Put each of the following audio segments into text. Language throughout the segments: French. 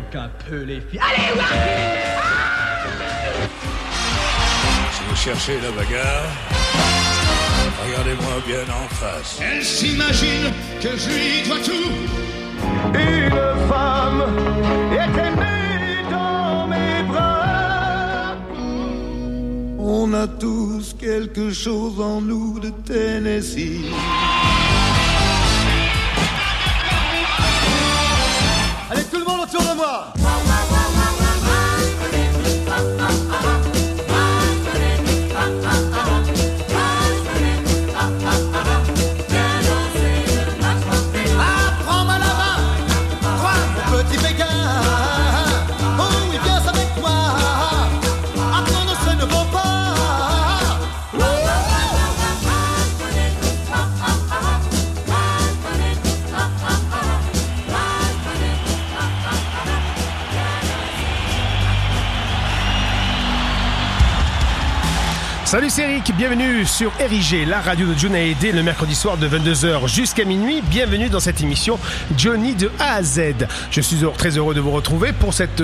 qu'un peu les filles. Allez, Wardy! Si vous cherchez la bagarre, regardez-moi bien en face. Elle s'imagine que je lui dois tout. Une femme est aimée dans mes bras. On a tous quelque chose en nous de Tennessee. Allez, tout le monde autour de moi. Salut, c'est Eric, bienvenue sur RIG, la radio de Johnny Hallyday, le mercredi soir de 22h jusqu'à minuit. Bienvenue dans cette émission Johnny de A à Z. Je suis très heureux de vous retrouver pour cette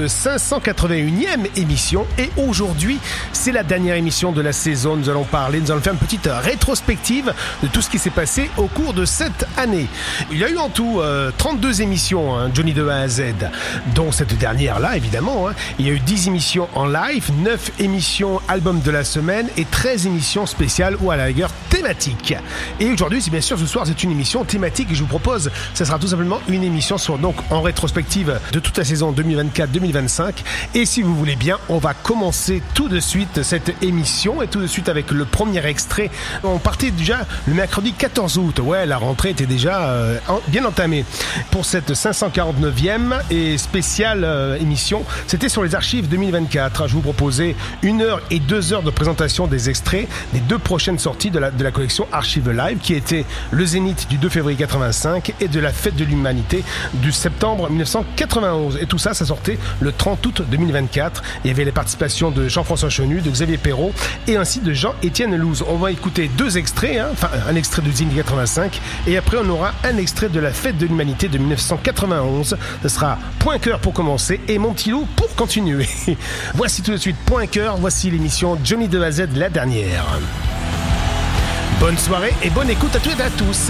581e émission. Et aujourd'hui, c'est la dernière émission de la saison. Nous allons faire une petite rétrospective de tout ce qui s'est passé au cours de cette année. Il y a eu en tout 32 émissions, Johnny de A à Z, dont cette dernière-là, évidemment. Il y a eu 10 émissions en live, 9 émissions album de la semaine et 13 émissions spéciales ou à la rigueur thématiques. Et aujourd'hui, c'est bien sûr, ce soir, c'est une émission thématique et je vous propose, ça sera tout simplement une émission donc en rétrospective de toute la saison 2024-2025. Et si vous voulez bien, on va commencer tout de suite cette émission et tout de suite avec le premier extrait. On partait déjà le mercredi 14 août. Ouais, la rentrée était déjà bien entamée. Pour cette 549e et spéciale émission, c'était sur les archives 2024. Je vous proposais 1 heure et 2 heures de présentation des extraits des 2 prochaines sorties de la collection Archive Live, qui était le Zénith du 2 février 85 et de la Fête de l'Humanité du septembre 1991. Et tout ça, ça sortait le 30 août 2024. Il y avait les participations de Jean-François Chenu, de Xavier Perrault et ainsi de Jean-Étienne Louze. On va écouter 2 extraits, enfin un extrait du Zénith 85 et après on aura un extrait de la Fête de l'Humanité de 1991. Ce sera Point Cœur pour commencer et Mon Petit Loup pour continuer. Voici tout de suite Point Cœur, voici l'émission Johnny de A à Z, la dernière. Bonne soirée et bonne écoute à toutes et à tous.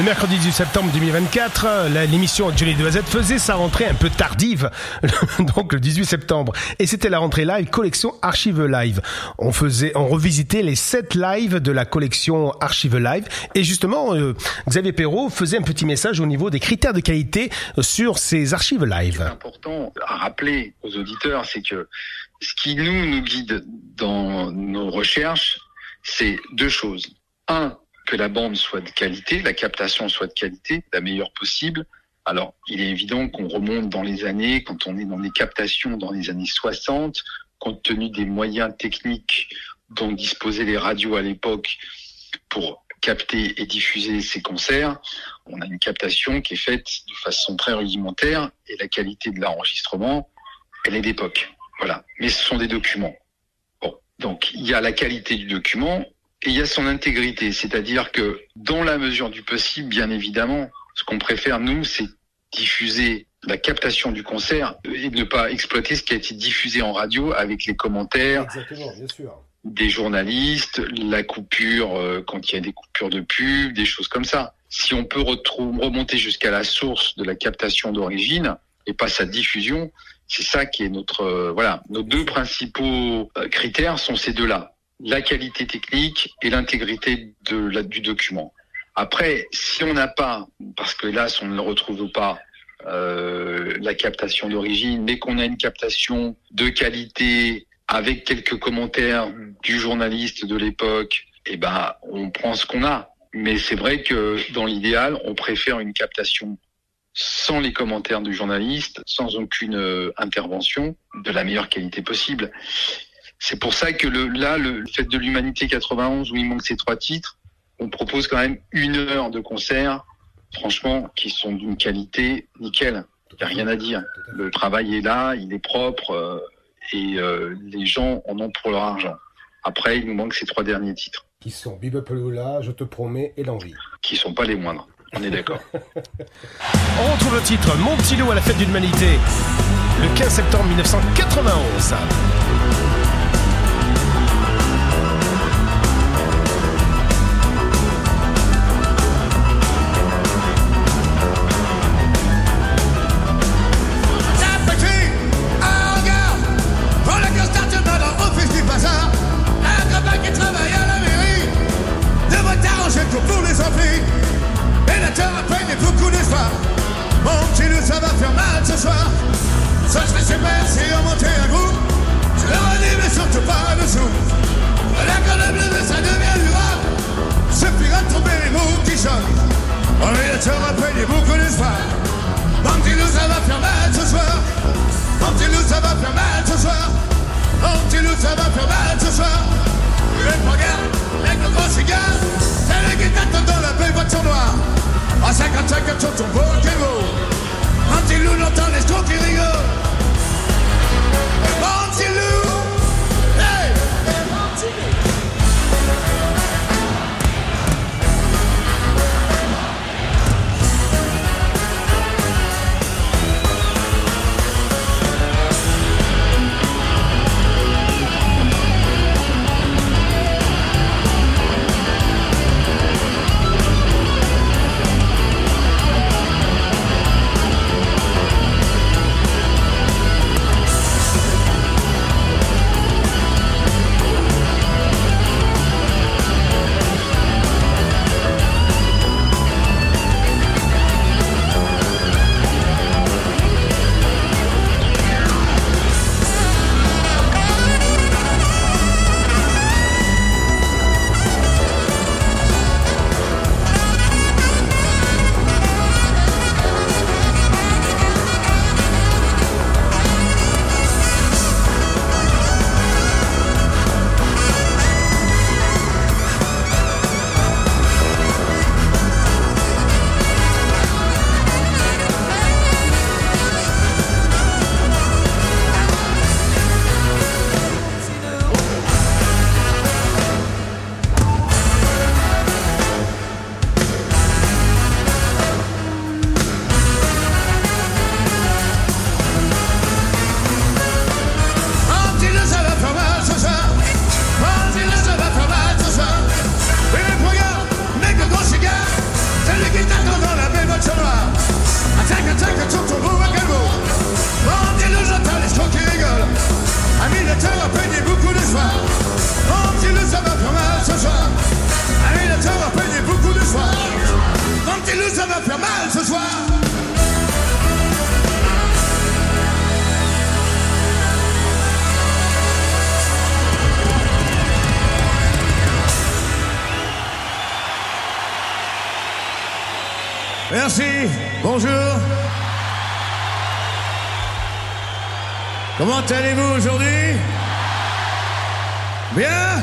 mercredi 18 septembre 2024, l'émission Johnny de A à Z faisait sa rentrée un peu tardive, donc le 18 septembre. Et c'était la rentrée live, collection Archive Live. On revisitait les 7 lives de la collection Archive Live. Et justement, Xavier Perrault faisait un petit message au niveau des critères de qualité sur ces Archives Live. Ce qui est important à rappeler aux auditeurs, c'est que ce qui nous guide dans nos recherches, c'est 2 choses. 1, que la bande soit de qualité, la captation soit de qualité, la meilleure possible. Alors, il est évident qu'on remonte dans les années, quand on est dans des captations dans les années 60, compte tenu des moyens techniques dont disposaient les radios à l'époque pour capter et diffuser ces concerts, on a une captation qui est faite de façon très rudimentaire et la qualité de l'enregistrement, elle est d'époque. Voilà. Mais ce sont des documents. Bon. Donc, il y a la qualité du document, et il y a son intégrité, c'est-à-dire que dans la mesure du possible, bien évidemment, ce qu'on préfère, nous, c'est diffuser la captation du concert et ne pas exploiter ce qui a été diffusé en radio avec les commentaires. Exactement, bien sûr. Des journalistes, la coupure quand il y a des coupures de pub, des choses comme ça. Si on peut remonter jusqu'à la source de la captation d'origine et pas sa diffusion, c'est ça qui est notre nos 2 principaux critères sont ces 2-là. La qualité technique et l'intégrité du document. Après, si on n'a pas, parce que là, si on ne retrouve pas la captation d'origine, mais qu'on a une captation de qualité avec quelques commentaires du journaliste de l'époque, eh ben, on prend ce qu'on a. Mais c'est vrai que dans l'idéal, on préfère une captation sans les commentaires du journaliste, sans aucune intervention, de la meilleure qualité possible. C'est pour ça que le Fête de l'Humanité 91, où il manque ces 3 titres, on propose quand même 1 heure de concert, franchement, qui sont d'une qualité nickel. Il n'y a rien à dire. Le travail est là, il est propre, et les gens en ont pour leur argent. Après, il nous manque ces 3 derniers titres. Qui sont Bibapelula, Je te promets et L'envie. Qui sont pas les moindres, on est d'accord. On retrouve le titre Mon petit loup à la Fête de l'Humanité, le 15 septembre 1991. Pour les envies, et la terre a peine et beaucoup d'espoir. Mon petit loup, ça va faire mal ce soir. Ça serait super si on montait un groupe. Je leur ai dit, mais Merci, bonjour. Comment allez-vous aujourd'hui? Bien?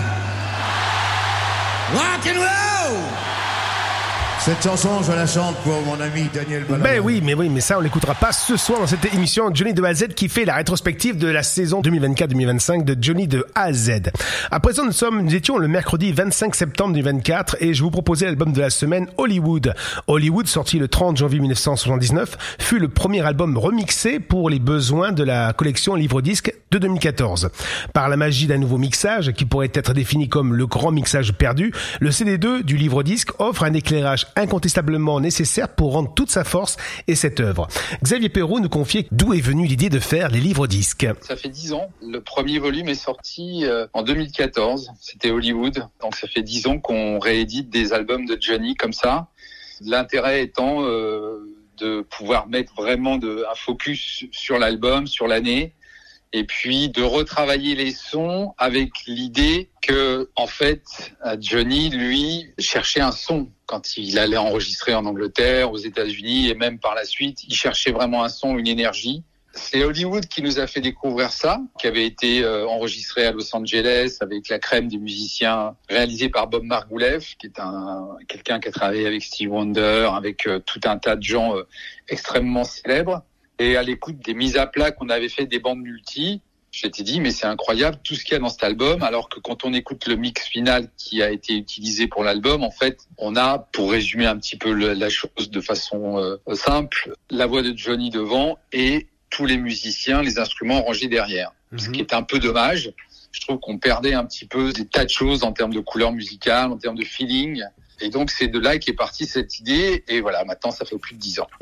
Rock and roll! Cette chanson, je la chante pour mon ami Daniel Balavoine. Mais ça, on l'écoutera pas ce soir dans cette émission Johnny de A à Z qui fait la rétrospective de la saison 2024-2025 de Johnny de A à Z. À présent, nous étions le mercredi 25 septembre 2024 et je vous proposais l'album de la semaine Hollywood. Hollywood, sorti le 30 janvier 1979, fut le premier album remixé pour les besoins de la collection livre-disque de 2014. Par la magie d'un nouveau mixage qui pourrait être défini comme le grand mixage perdu, le CD2 du livre-disque offre un éclairage incontestablement nécessaire pour rendre toute sa force et cette œuvre. Xavier Perrault nous confiait d'où est venue l'idée de faire les livres-disques. Ça fait 10 ans. Le premier volume est sorti en 2014. C'était Hollywood. Donc ça fait 10 ans qu'on réédite des albums de Johnny comme ça. L'intérêt étant de pouvoir mettre vraiment un focus sur l'album, sur l'année. Et puis de retravailler les sons avec l'idée que, en fait, Johnny, lui, cherchait un son quand il allait enregistrer en Angleterre, aux États-Unis et même par la suite, il cherchait vraiment un son, une énergie. C'est Hollywood qui nous a fait découvrir ça, qui avait été enregistré à Los Angeles avec la crème des musiciens, réalisé par Bob Margouleff, qui est quelqu'un qui a travaillé avec Steve Wonder, avec tout un tas de gens extrêmement célèbres. Et à l'écoute des mises à plat qu'on avait fait des bandes multi, j'étais dit, mais c'est incroyable tout ce qu'il y a dans cet album, alors que quand on écoute le mix final qui a été utilisé pour l'album, en fait, on a, pour résumer un petit peu la chose de façon simple, la voix de Johnny devant et tous les musiciens, les instruments rangés derrière. Ce qui est un peu dommage. Je trouve qu'on perdait un petit peu des tas de choses en termes de couleur musicale, en termes de feeling. Et donc, c'est de là qu'est partie cette idée. Et voilà, maintenant, ça fait plus de 10 ans.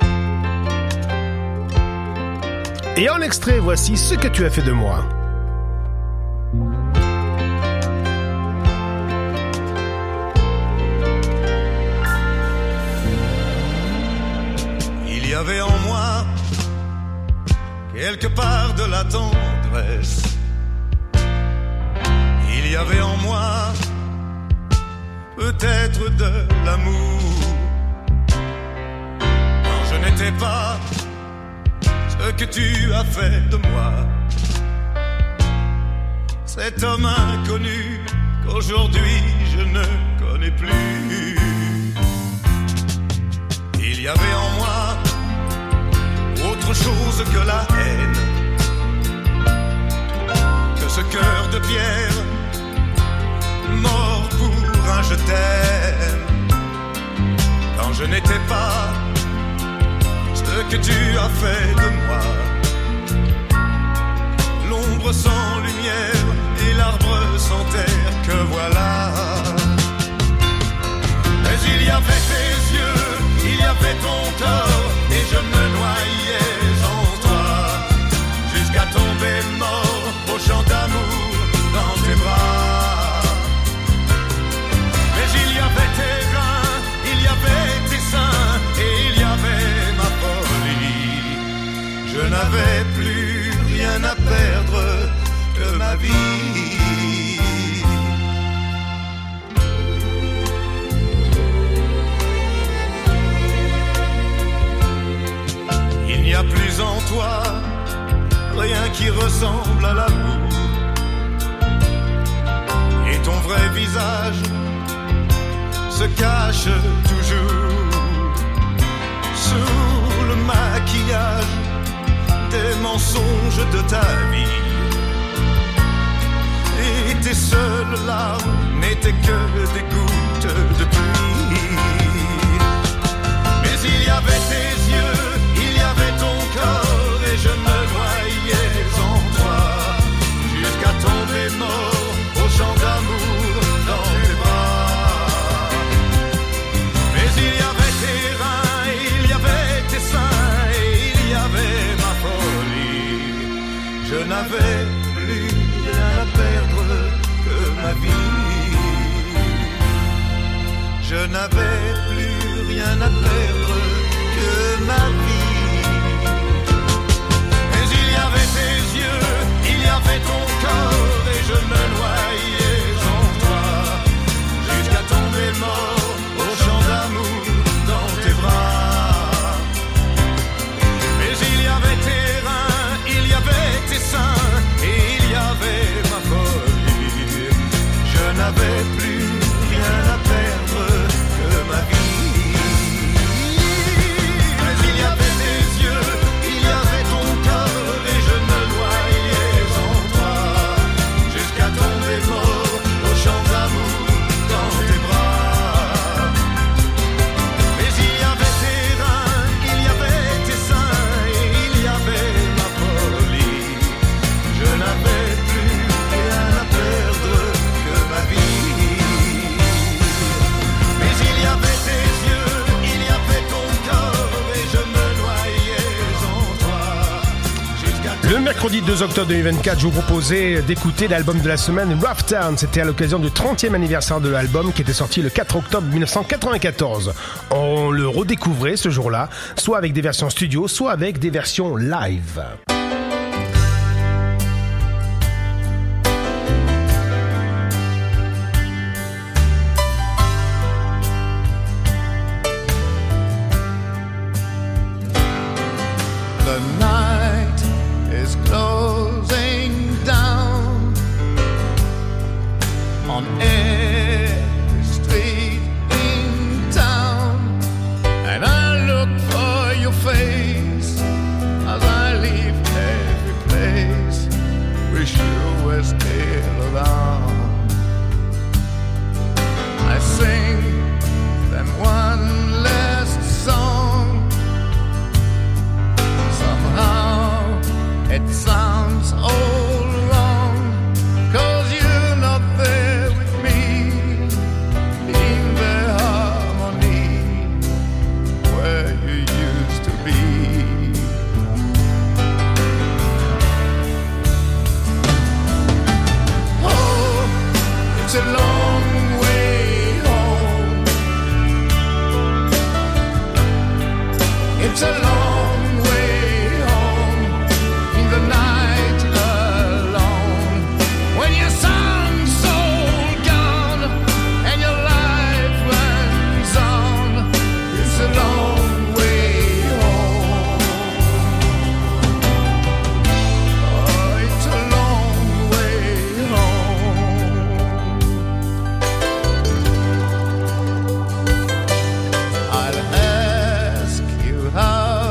Et en extrait, voici Ce que tu as fait de moi. Il y avait en moi quelque part de la tendresse. Il y avait en moi peut-être de l'amour. Quand je n'étais pas ce que tu as fait de moi, cet homme inconnu qu'aujourd'hui je ne connais plus. Il y avait en moi autre chose que la haine, que ce cœur de pierre mort pour un je t'aime. Quand je n'étais pas ce que tu as fait de moi, l'ombre sans lumière et l'arbre sans terre que voilà. Mais il y avait tes yeux, il y avait ton corps, et je me noyais en toi, jusqu'à tomber mort au champ d'amour dans tes bras. Mais il y avait tes reins, il y avait tes seins, et il y avait ma folie. Je n'avais plus rien à perdre que ma vie. Il n'y a plus en toi rien qui ressemble à l'amour, et ton vrai visage se cache toujours sous le maquillage des mensonges de ta vie. Et tes seules larmes n'étaient que des gouttes de pluie. Mais il y avait tes yeux, il y avait ton corps, et je me noyais en toi, jusqu'à tomber mort au champ d'amour dans tes bras. Mais il y avait tes reins, il y avait tes seins, et il y avait ma folie. Je n'avais plus rien à perdre que ma vie. Je n'avais plus rien à perdre que ma vie. vendredi 2 octobre 2024, je vous proposais d'écouter l'album de la semaine Rough Town. C'était à l'occasion du 30e anniversaire de l'album qui était sorti le 4 octobre 1994. On le redécouvrait ce jour-là, soit avec des versions studio, soit avec des versions live. The night is closing down on every street in town, and I look for your face as I leave every place. Wish you were still around. I sing then one last song. Somehow it sounds all wrong, 'cause you're not there with me in the harmony where you used to be. Oh, it's a long way home. It's a long the night alone, when your son's soul gone and your life runs on. It's a long way home. Oh, it's a long way home. I'll ask you how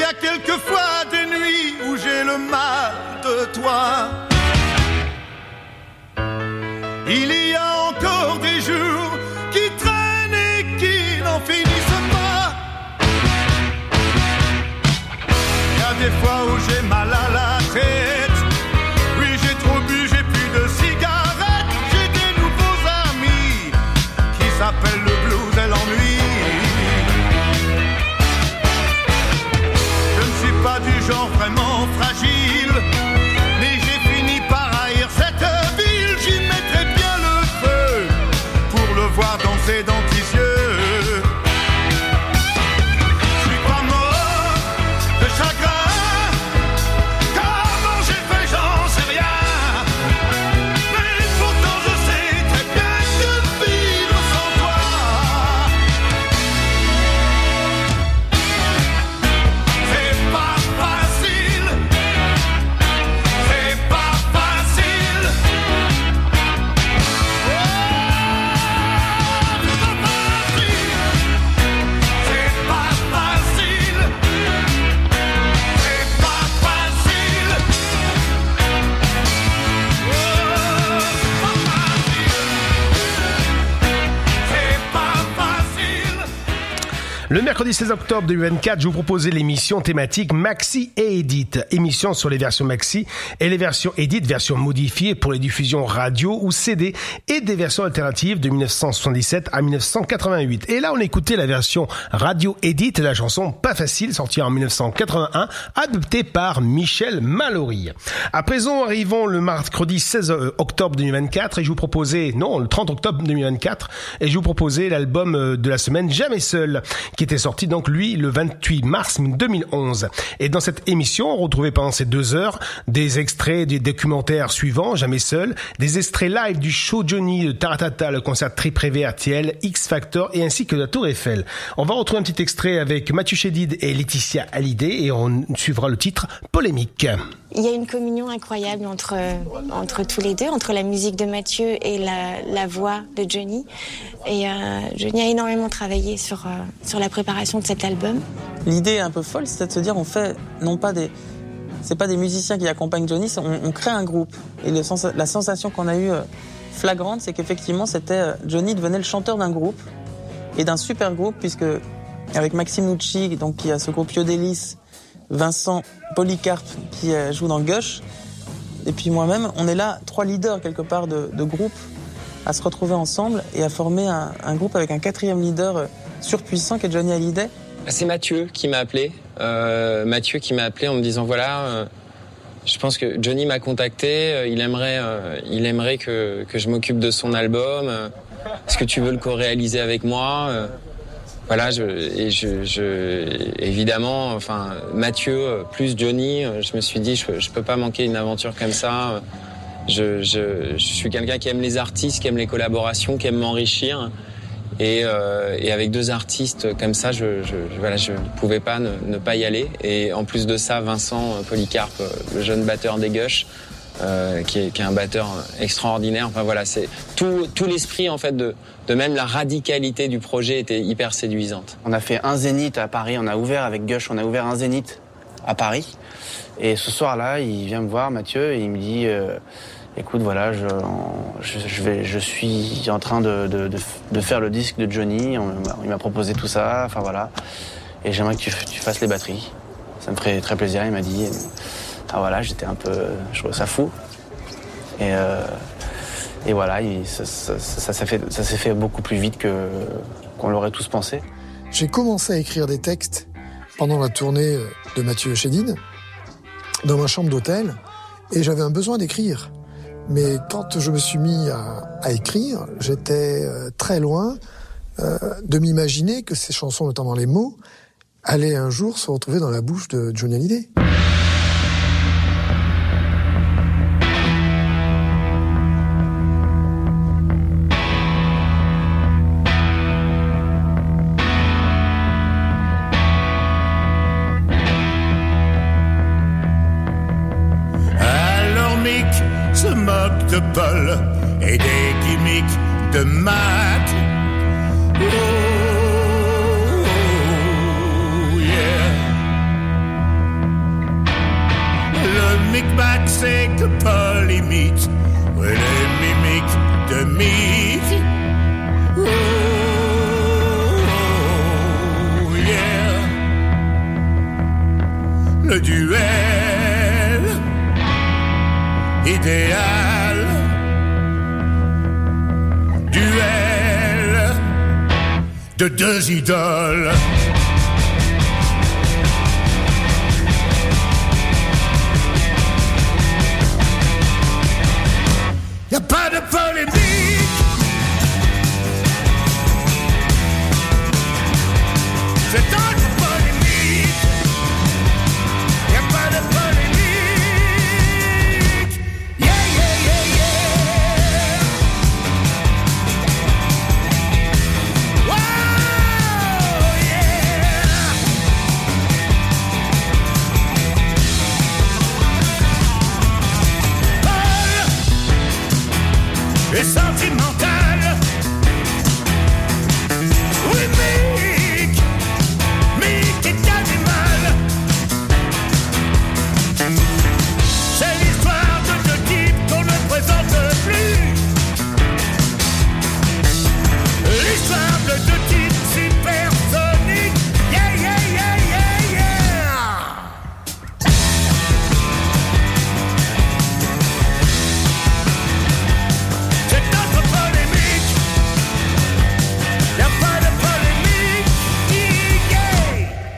a quelquefois des nuits où j'ai le mal de toi. Il y a encore des jours qui traînent et qui n'en finissent pas. Il y a des fois où j'ai mal à la tête. Oui, j'ai trop bu, j'ai plus de cigarettes. J'ai des nouveaux amis qui s'appellent le blues et l'ennui. Je ne suis pas du genre vraiment fragile, mais j'ai fini par haïr cette ville. J'y mettrai bien le feu pour le voir dans ses dents yeux. Je suis pas mort de chagrin. Comment j'ai fait, j'en sais rien. Mais pourtant je sais très bien que vivre sans toi, c'est pas facile. C'est pas facile. Oh, c'est pas facile. C'est pas facile. C'est pas facile. Oh, c'est pas facile. Le mercredi 16 octobre 2024, je vous proposais l'émission thématique Maxi et Edit. Émission sur les versions Maxi et les versions Edit, versions modifiées pour les diffusions radio ou CD et des versions alternatives de 1977 à 1988. Et là, on écoutait la version radio Edit de la chanson Pas Facile, sortie en 1981, adoptée par Michel Mallory. À présent, arrivons le mercredi 16 octobre 2024 et je vous proposais, non, le 30 octobre 2024, et je vous proposais l'album de la semaine Jamais Seul, qui était sorti donc lui le 28 mars 2011. Et dans cette émission, on retrouvait pendant ces 2 heures des extraits des documentaires suivants, Jamais Seul, des extraits live du show Johnny de Taratata, le concert très privé RTL, X Factor et ainsi que de la Tour Eiffel. On va retrouver un petit extrait avec Mathieu Chédid et Laetitia Hallyday et on suivra le titre Polémique. Il y a une communion incroyable entre tous les deux, entre la musique de Mathieu et la voix de Johnny. Et Johnny a énormément travaillé sur la préparation de cet album. L'idée est un peu folle, c'est de se dire on fait c'est pas des musiciens qui accompagnent Johnny, on crée un groupe. Et la sensation qu'on a eue flagrante, c'est qu'effectivement Johnny devenait le chanteur d'un groupe et d'un super groupe, puisque avec Maxime Nucci, donc qui a ce groupe Yodelis, Vincent Polycarpe qui joue dans Gush, et puis moi-même, on est là 3 leaders quelque part de groupe à se retrouver ensemble et à former un groupe avec un 4e leader surpuissant qui est Johnny Hallyday. C'est Mathieu qui m'a appelé. Mathieu qui m'a appelé en me disant voilà, je pense que Johnny m'a contacté, il aimerait que je m'occupe de son album. Est-ce que tu veux le co-réaliser avec moi? Voilà, évidemment, enfin, Mathieu plus Johnny, je me suis dit, je peux pas manquer une aventure comme ça. Je suis quelqu'un qui aime les artistes, qui aime les collaborations, qui aime m'enrichir. Et avec 2 artistes comme ça, je ne pouvais pas ne pas y aller. Et en plus de ça, Vincent Polycarpe, le jeune batteur des Gush, qui est un batteur extraordinaire. Enfin voilà, c'est tout l'esprit en fait de même la radicalité du projet était hyper séduisante. On a fait un zénith à Paris, on a ouvert avec Gush, on a ouvert un zénith à Paris. Et ce soir-là, il vient me voir, Mathieu, et il me dit écoute, voilà, je suis en train de faire le disque de Johnny. Il m'a proposé tout ça, enfin voilà. Et j'aimerais que tu fasses les batteries. Ça me ferait très plaisir. Il m'a dit. Ah voilà, j'étais un peu, je trouvais ça fou. Et voilà, ça s'est fait beaucoup plus vite qu'on l'aurait tous pensé. J'ai commencé à écrire des textes pendant la tournée de Mathieu Chédid dans ma chambre d'hôtel, et j'avais un besoin d'écrire. Mais quand je me suis mis à écrire, j'étais très loin de m'imaginer que ces chansons, notamment les mots, allaient un jour se retrouver dans la bouche de Johnny Hallyday. Se moque de Paul et des gimmicks de Matt. Oh, yeah. de deux idoles. Y'a pas de polémique, c'est tant de polémique. Y'a pas de polémique. Yeah, yeah, yeah, yeah. Wow, yeah. Paul est sentimental. Oui, Mick est animal. C'est l'histoire de deux types qu'on ne présente plus. L'histoire de deux types supersoniques. Yeah, yeah, yeah, yeah, yeah. C'est notre polémique. Y'a pas de polémique. Yeah.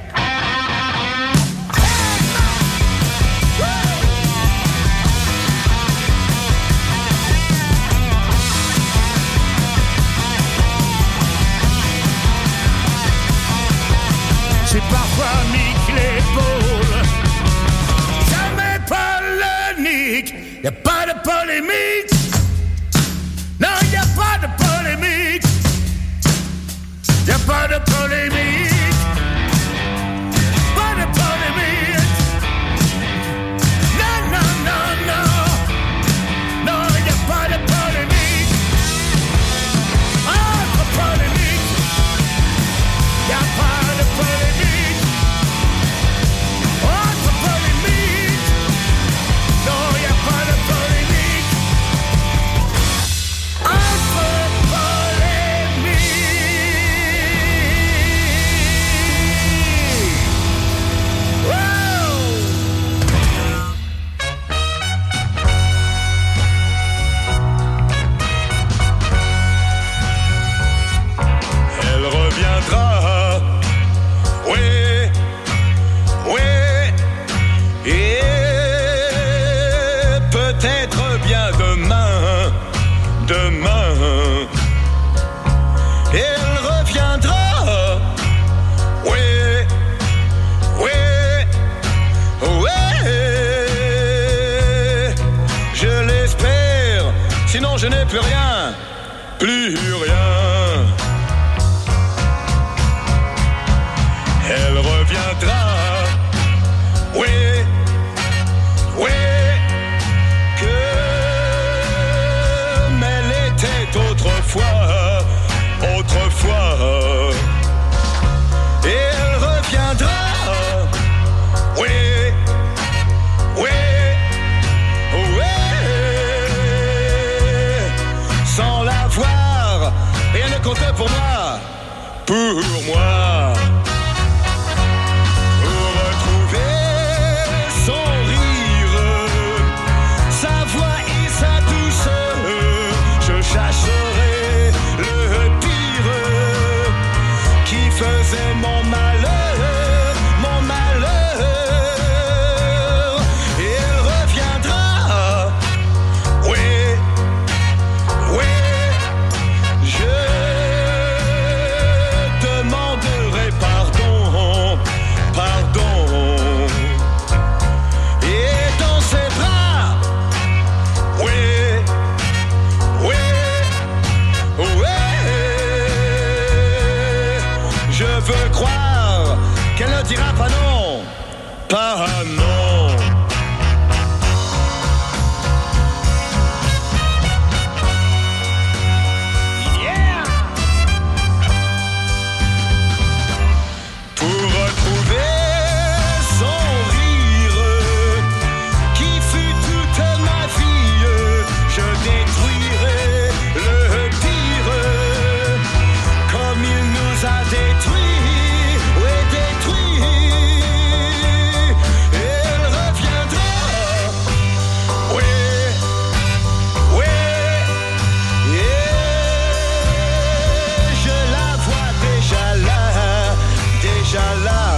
C'est parfois Mick l'épaule, jamais polémique. Y'a pas de polémique. Non, y'a pas de polémique. Y'a pas de polémique. Pas de polémique. Non, non, non, non. Non, y'a pas de polémique. Entre polémique. Y'a pas de polémique. Entre polémique. Non, y'a pas de polémique. Entre polémique. Wow. Elle reviendra. Oui, oui, et peut-être bien demain, demain. Elle reviendra. Oui, oui, oui, je l'espère. Sinon je n'ai plus rien, plus rien. Elle reviendra. Oui, oui, comme elle était autrefois, autrefois. Et elle reviendra. Oui, oui, oui. Sans la voir, rien ne comptait pour moi, pour moi. Chasserai le pire qui faisait mon malheur, mon malheur. Et elle reviendra. Oui, oui, je demanderai pardon, pardon. Et dans ses bras, oui. Je veux croire qu'elle ne dira pas non, pas non. Yeah. Pour retrouver son rire qui fut toute ma vie, je détruirai le pire comme il nous a détruits, oui détruits. Et déjà là.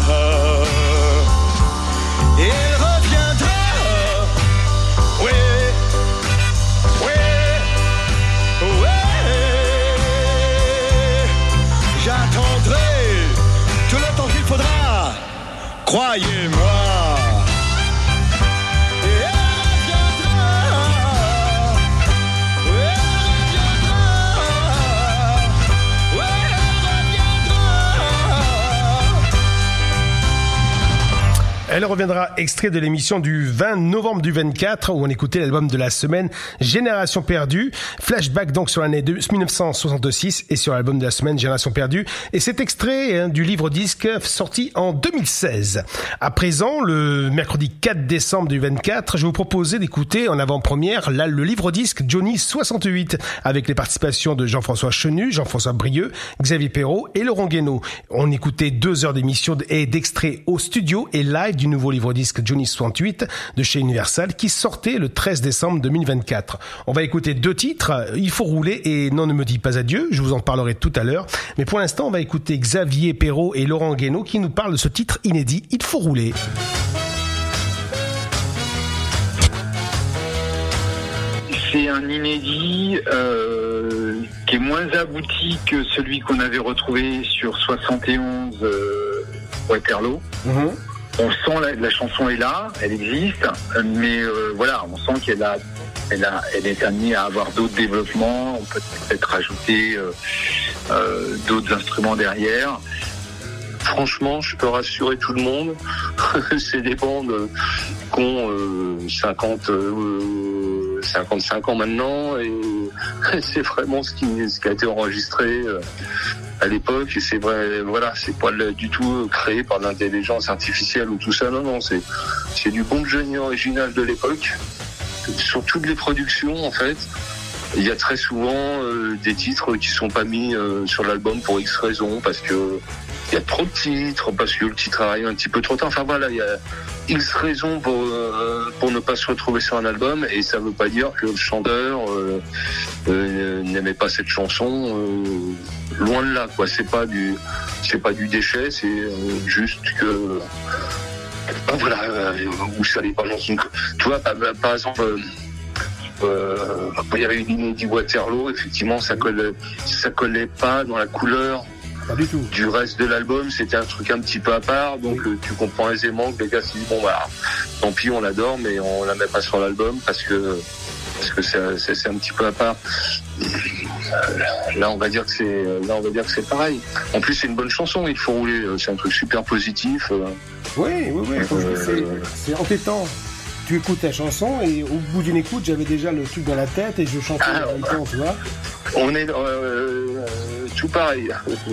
Et elle reviendra. Oui, oui, oui. J'attendrai tout le temps qu'il faudra. Croyez-moi. Elle reviendra, extrait de l'émission du 20 novembre du 24 où on écoutait l'album de la semaine Génération Perdue. Flashback donc sur l'année 1966 et sur l'album de la semaine Génération Perdue. Et cet extrait du livre disque sorti en 2016. À présent, le mercredi 4 décembre du 24, je vais vous proposer d'écouter en avant-première le livre disque Johnny 68 avec les participations de Jean-François Chenu, Jean-François Brieux, Xavier Perrault et Laurent Guénaud. On écoutait 2 heures d'émission et d'extraits au studio et live du nouveau livre-disque Johnny 68 de chez Universal qui sortait le 13 décembre 2024. On va écouter 2 titres, Il faut rouler et Non ne me dis pas adieu, je vous en parlerai tout à l'heure, mais pour l'instant on va écouter Xavier Perrault et Laurent Guénaud qui nous parlent de ce titre inédit, Il faut rouler. C'est un inédit qui est moins abouti que celui qu'on avait retrouvé sur 71 Waterloo. On sent la chanson est là, elle existe, mais voilà, on sent qu'elle est amenée à avoir d'autres développements. On peut peut-être rajouter d'autres instruments derrière. Franchement, je peux rassurer tout le monde. C'est des bandes qui ont 55 ans maintenant, et c'est vraiment ce qui a été enregistré à l'époque, et c'est vrai, voilà, c'est pas du tout créé par l'intelligence artificielle ou tout ça, non, c'est du bon Johnny original de l'époque. Sur toutes les productions, en fait, il y a très souvent des titres qui sont pas mis sur l'album pour X raisons, parce que il y a trop de titres, parce que le titre arrive un petit peu trop tard. Enfin voilà, il y a X raisons pour ne pas se retrouver sur un album, et ça veut pas dire que le chanteur n'aimait pas cette chanson. Loin de là, quoi. C'est pas du déchet, c'est juste que voilà, où ça allait pas dans une. Tu vois, par exemple. Il y avait une inédit Waterloo, effectivement, ça collait pas dans la couleur du reste de l'album. C'était un truc un petit peu à part, donc tu comprends aisément que les gars se disent bon bah tant pis, on l'adore, mais on la met pas sur l'album parce que c'est un petit peu à part. Là on va dire que c'est pareil. En plus c'est une bonne chanson, Il faut rouler, c'est un truc super positif. Oui, c'est entêtant. Tu écoutes ta chanson et au bout d'une écoute, j'avais déjà le truc dans la tête et je chantais en même temps, tu vois. On est tout pareil,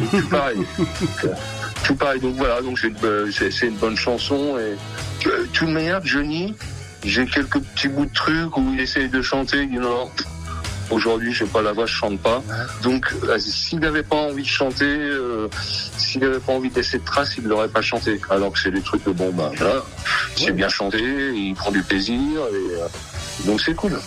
tout pareil. Donc voilà, donc c'est une bonne chanson, et de toute manière, Johnny, j'ai quelques petits bouts de trucs où il essaye de chanter, il dit non. Aujourd'hui, j'ai pas la voix, je chante pas. Donc, s'il n'avait pas envie de chanter, s'il n'avait pas envie de laisser de traces, il ne l'aurait pas chanté. Alors que c'est des trucs que bon, bah, voilà, c'est bien chanté, il prend du plaisir, et donc c'est cool.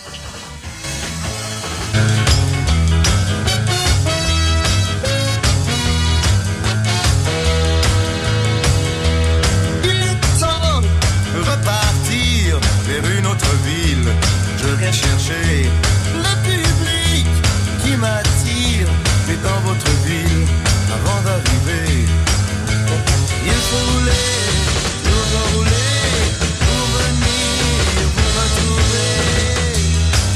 Il est temps de repartir vers une autre ville. Je viens chercher le public qui m'attire, mais dans votre ville, avant d'arriver, il faut rouler, pour venir vous retrouver.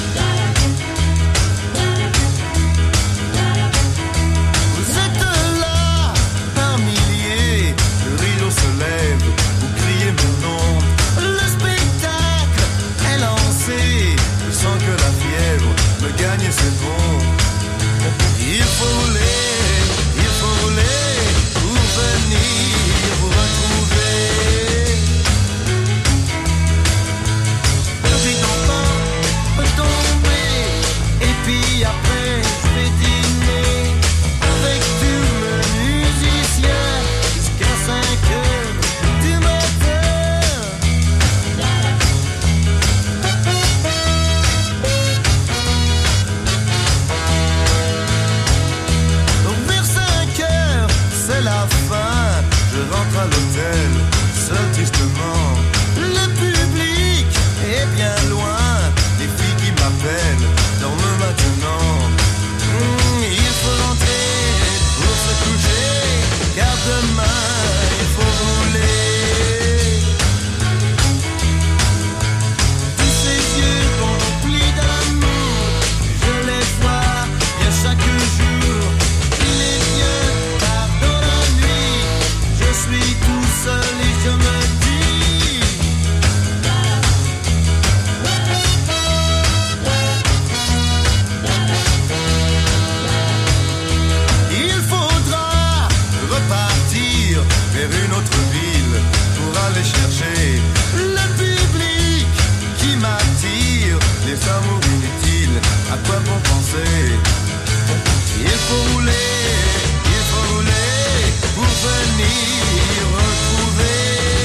rentre à l'hôtel, seul tristement. Le public est bien loin, les filles qui m'appellent dorment maintenant. Il faut rentrer pour se coucher, car demain il faut rouler. Tous ces yeux remplis d'amour, je les vois bien chaque jour. Il est bien tard dans la nuit, je suis tout seul et je me dis il faudra repartir vers une autre ville pour aller chercher le public qui m'attire. Les amours inutiles, à quoi bon penser? Il faut rouler pour venir retrouver.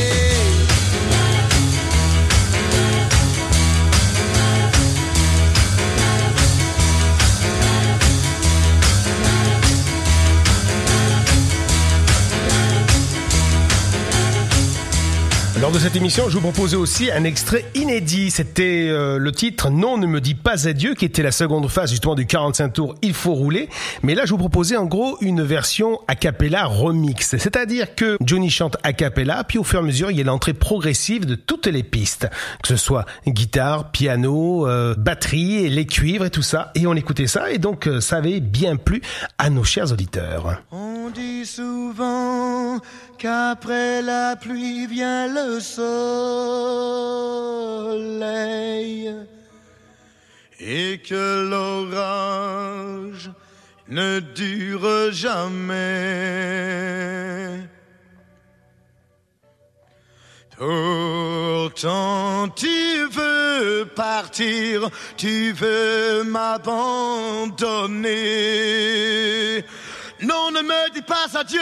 Lors de cette émission, je vous proposais aussi un extrait inédit. C'était le titre « Non, ne me dis pas adieu » qui était la seconde phase justement du 45 tours « Il faut rouler ». Mais là, je vous proposais en gros une version a cappella remix. C'est-à-dire que Johnny chante a cappella, puis au fur et à mesure, il y a l'entrée progressive de toutes les pistes. Que ce soit guitare, piano, batterie, les cuivres et tout ça. Et on écoutait ça et donc ça avait bien plu à nos chers auditeurs. On dit souvent qu'après la pluie vient le soleil et que l'orage ne dure jamais. Pourtant tu veux partir, tu veux m'abandonner. Non, ne me dis pas adieu.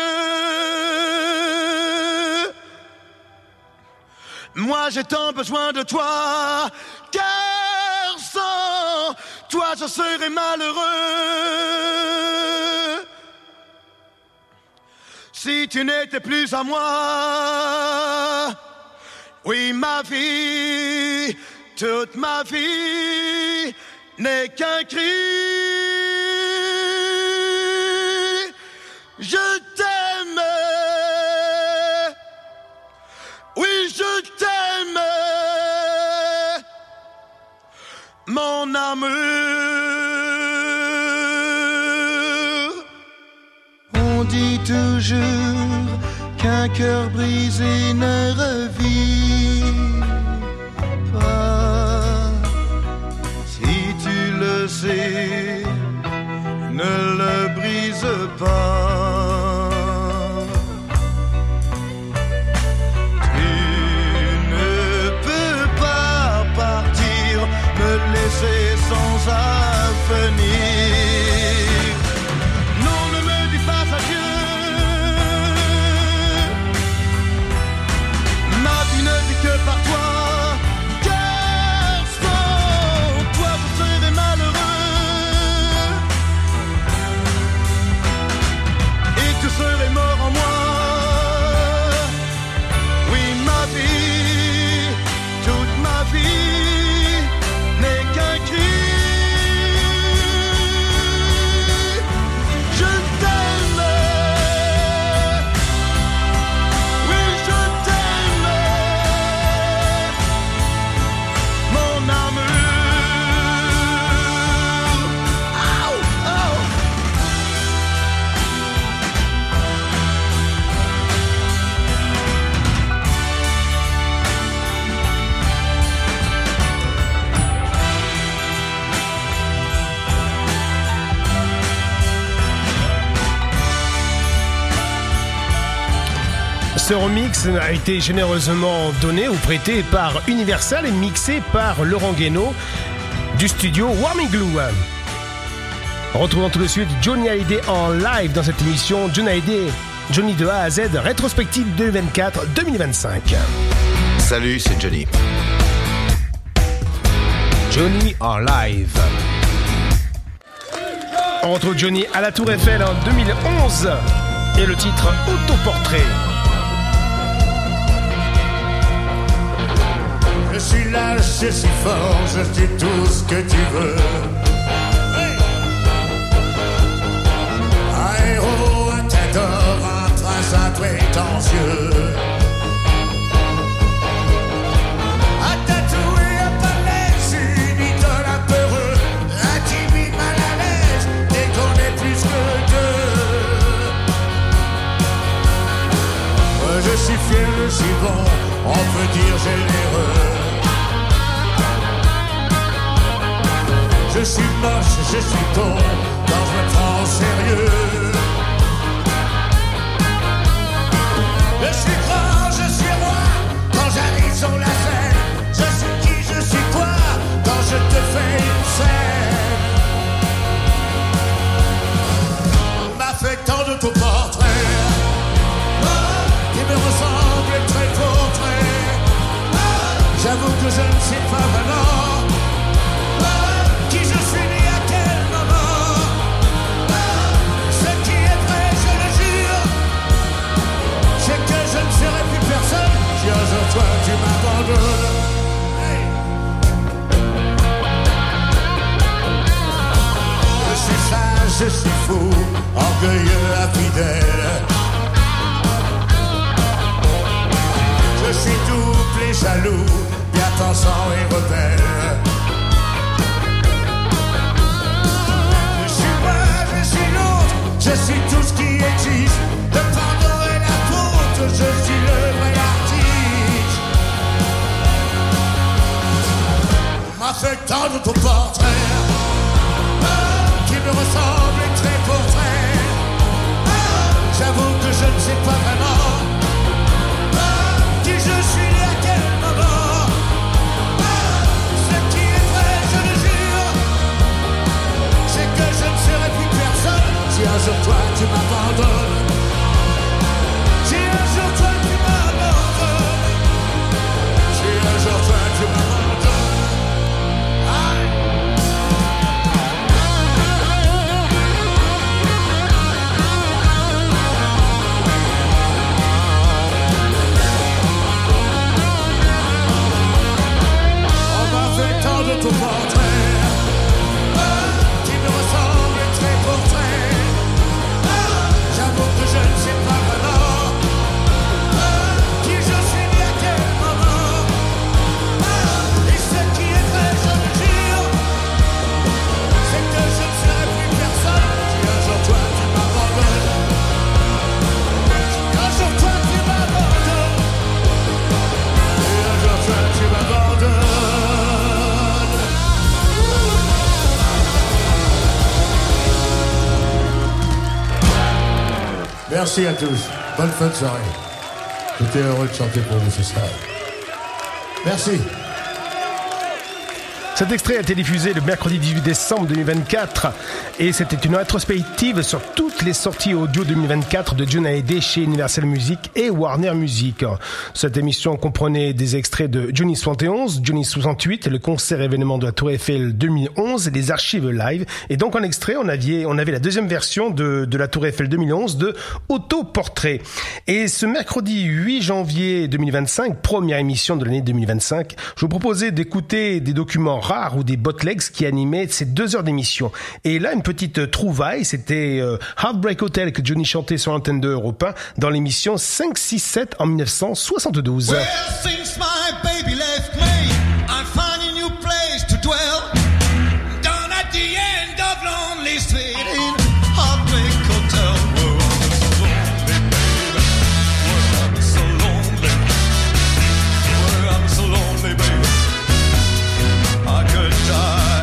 Moi j'ai tant besoin de toi, car sans toi je serais malheureux. Si tu n'étais plus à moi, oui ma vie, toute ma vie n'est qu'un cri. Je t'aime, oui je t'aime, mon amour. On dit toujours qu'un cœur brisé ne revit pas. Si tu le sais, ne le brise pas. Laisser sans avenir. Non, ne me dis pas adieu. Ma vie ne vit que par toi, car sans toi je serais malheureux et tu serais mort en moi. Oui, ma vie, toute ma vie n'est qu'un cri. Je t'aime, oui je t'aime, mon amour. Oh, oh. Ce remix a été généreusement donné ou prêté par Universal et mixé par Laurent Guénaud du studio Warming Glue. Retrouvons tout de suite Johnny Hallyday en live dans cette émission Johnny de A à Z, rétrospective 2024-2025. Salut, c'est Johnny. Johnny en live. On retrouve Johnny à la Tour Eiffel en 2011 et le titre Autoportrait. Je suis là, je suis fort, je suis tout ce que tu veux. Hey. Un héros, un tête d'or, un trace, un prétentieux. Un tatoué, un palais, une idole, un peureux, un timide mal à l'aise, dès qu'on est plus que deux. Je suis fier, je suis bon, on peut dire généreux. Je suis moche, je suis con, quand je me prends au sérieux. Je suis grand, je suis roi, quand j'arrive sur la scène. Je suis qui, je suis quoi, quand je te fais une scène. M'affectant de ton portrait, qui me ressemble très pour trait. J'avoue que je ne sais pas vraiment qui je suis né à quel moment. Ce qui est vrai, je le jure, c'est que je ne serai plus personne si un jour toi tu m'abandonnes. Hey. Je suis sage, je suis fou, orgueilleux, infidèle. Je suis double et jaloux, bien pensant et rebelle. Je suis tout ce qui existe, le pardon et la faute, je suis le vrai artiste. M'affectant de ton portrait, qui me ressemble et très pour trait. J'avoue que je ne sais pas vraiment qui je suis et à quel moment. Ce qui est vrai, je le jure, c'est que je ne serai plus personne si un jour toi tu m'abandonnes. Si un jour toi tu m'abandonnes. Si un jour toi tu m'abandonnes. On m'a fait tant de ton portrait, qui me ressemble très pour trait. J'avoue que je ne sais pas vraiment qui je suis ni à quel moment. Et ce qui est vrai, je le jure, c'est que je ne serai plus personne si un jour toi tu m'abandonnes. Si un jour toi tu m'abandonnes. Si un jour toi tu m'abandonnes. Merci à tous. Bonne fin de soirée. J'étais heureux de chanter pour vous ce soir. Merci. Cet extrait a été diffusé le mercredi 18 décembre 2024 et c'était une rétrospective sur toutes les sorties audio 2024 de Johnny Hallyday chez Universal Music et Warner Music. Cette émission comprenait des extraits de Johnny 71, Johnny 68, le concert événement de la Tour Eiffel 2011, les archives live. Et donc en extrait, on avait la deuxième version de la Tour Eiffel 2011 de Autoportrait. Et ce mercredi 8 janvier 2025, première émission de l'année 2025, je vous proposais d'écouter des documents rares ou des bootlegs qui animaient ces 2 heures d'émission. Et là, une petite trouvaille, c'était Heartbreak Hotel que Johnny chantait sur l'antenne de Europe 1 dans l'émission 5-6-7 en 1972. Well, since my baby left me, I'm finding a new place to dwell. Down at the end of Lonely Street in Heartbreak Hotel. Well, I'm so lonely, baby. Well, I'm so lonely, baby. I could die.